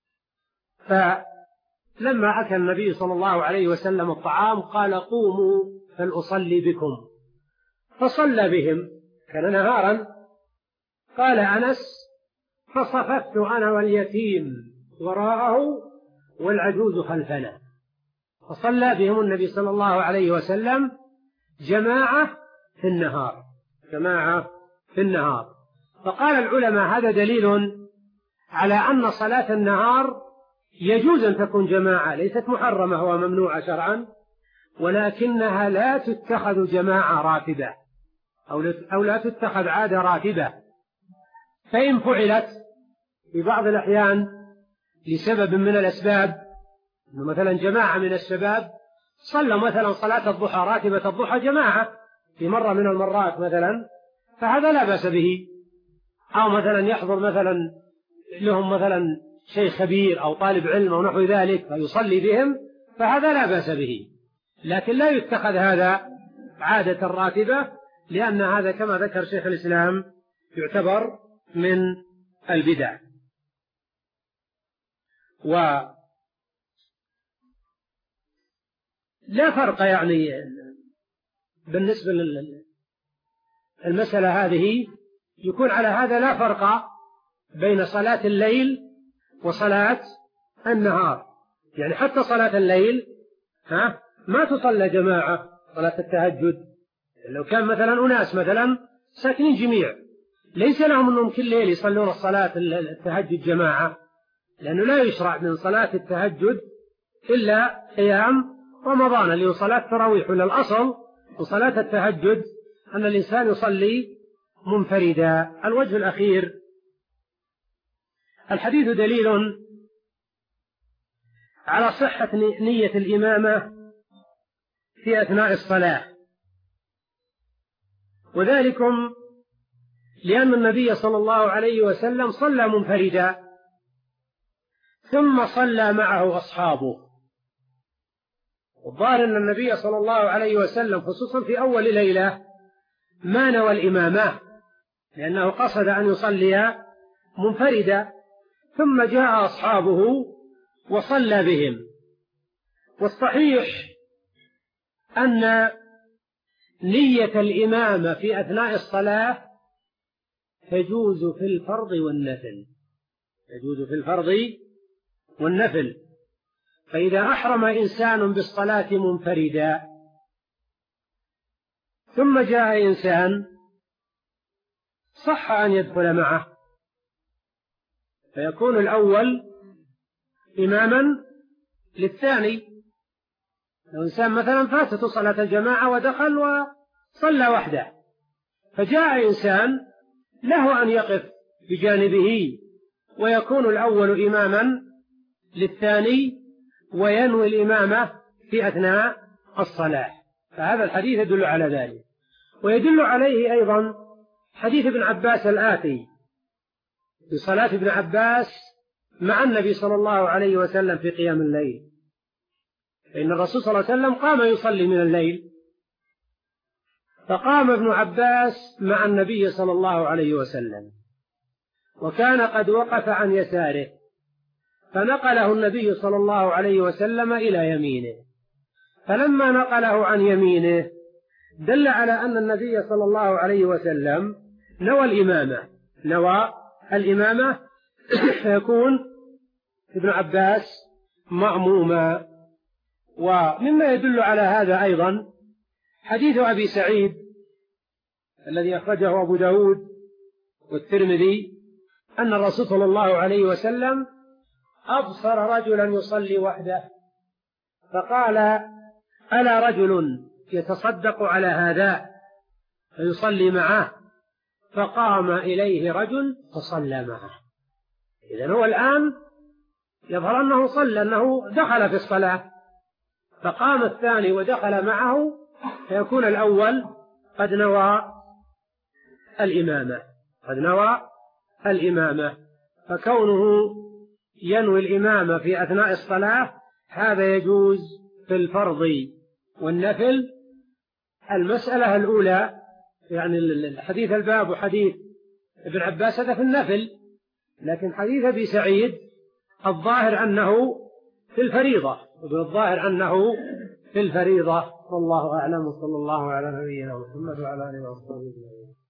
فلما أكل النبي صلى الله عليه وسلم الطعام قال: قوموا فلأصلي بكم، فصلى بهم، كان نهارا. قال أنس: فصففت أنا واليتيم وراءه والعجوز خلفنا، فصلى بهم النبي صلى الله عليه وسلم جماعة في النهار، جماعة في النهار. فقال العلماء: هذا دليل على أن صلاة النهار يجوز أن تكون جماعة، ليست محرمة وممنوعة شرعا، ولكنها لا تتخذ جماعة راتبة أو لا تتخذ عادة راتبة. فإن فعلت في بعض الأحيان لسبب من الأسباب، مثلا جماعة من الشباب صلى مثلا صلاة الضحى، راتبة الضحى جماعة في مرة من المرات مثلا، فهذا لا بأس به. أو مثلا يحضر مثلا لهم مثلا شيخ خبير أو طالب علم أو نحو ذلك فيصلي بهم، فهذا لا بأس به، لكن لا يتخذ هذا عادة راتبة، لأن هذا كما ذكر شيخ الإسلام يعتبر من البدع. ولا فرق يعني بالنسبة للمسألة هذه، يكون على هذا لا فرق بين صلاة الليل وصلاة النهار، يعني حتى صلاة الليل ها ما تصلى جماعة، صلاة التهجد لو كان مثلا أناس مثلا ساكنين جميع ليس لهم أنهم كل ليل يصلون الصلاة التهجد جماعة، لأنه لا يشرع من صلاة التهجد إلا قيام رمضان اللي هو صلاة تراويح، ولا الأصل وصلاة التهجد أن الإنسان يصلي منفردا. الوجه الأخير الحديث دليل على صحة نية الإمامة في أثناء الصلاة، وذلكم لأن النبي صلى الله عليه وسلم صلى منفردا، ثم صلى معه أصحابه. والظاهر أن النبي صلى الله عليه وسلم خصوصا في أول ليلة ما نوى الإمامة، لأنه قصد أن يصلي منفردا، ثم جاء أصحابه وصلى بهم. والصحيح أن نية الإمامة في أثناء الصلاة تجوز في الفرض والنفل، تجوز في الفرض والنفل. فإذا أحرم إنسان بالصلاة منفردا ثم جاء إنسان صح أن يدخل معه، فيكون الأول إماما للثاني. لو إنسان مثلا فاتته صلاة الجماعة ودخل وصلى وحده، فجاء إنسان له أن يقف بجانبه ويكون الأول إماما للثاني وينوي الإمامة في أثناء الصلاة. فهذا الحديث يدل على ذلك. ويدل عليه أيضا حديث ابن عباس الآتي في صلاة ابن عباس مع النبي صلى الله عليه وسلم في قيام الليل، فإن الرسول صلى الله عليه وسلم قام يصلي من الليل، فقام ابن عباس مع النبي صلى الله عليه وسلم، وكان قد وقف عن يساره، فنقله النبي صلى الله عليه وسلم إلى يمينه. فلما نقله عن يمينه دل على أن النبي صلى الله عليه وسلم نوى الإمامة، نوى الإمامة فيكون ابن عباس مأموما. ومما يدل على هذا أيضا حديث أبي سعيد الذي أخرجه أبو داود والترمذي أن الرسول صلى الله عليه وسلم أبصر رجلا يصلي وحده فقال: ألا رجل يتصدق على هذا فيصلي معه؟ فقام إليه رجل فصلى معه. إذن هو الآن يظهر أنه صلى، أنه دخل في الصلاة، فقام الثاني ودخل معه، فيكون الأول قد نوى الإمامة، قد نوى الإمامة. فكونه ينوي الإمامة في أثناء الصلاة هذا يجوز في الفرض والنفل. المسألة الأولى يعني الحديث الباب وحديث ابن عباس هذا في النفل، لكن حديث أبي سعيد الظاهر أنه في الفريضة، والظاهر أنه في الفريضة. والله أعلم، صلى الله على نبينا محمد وعلى آله وصحبه أجمعين.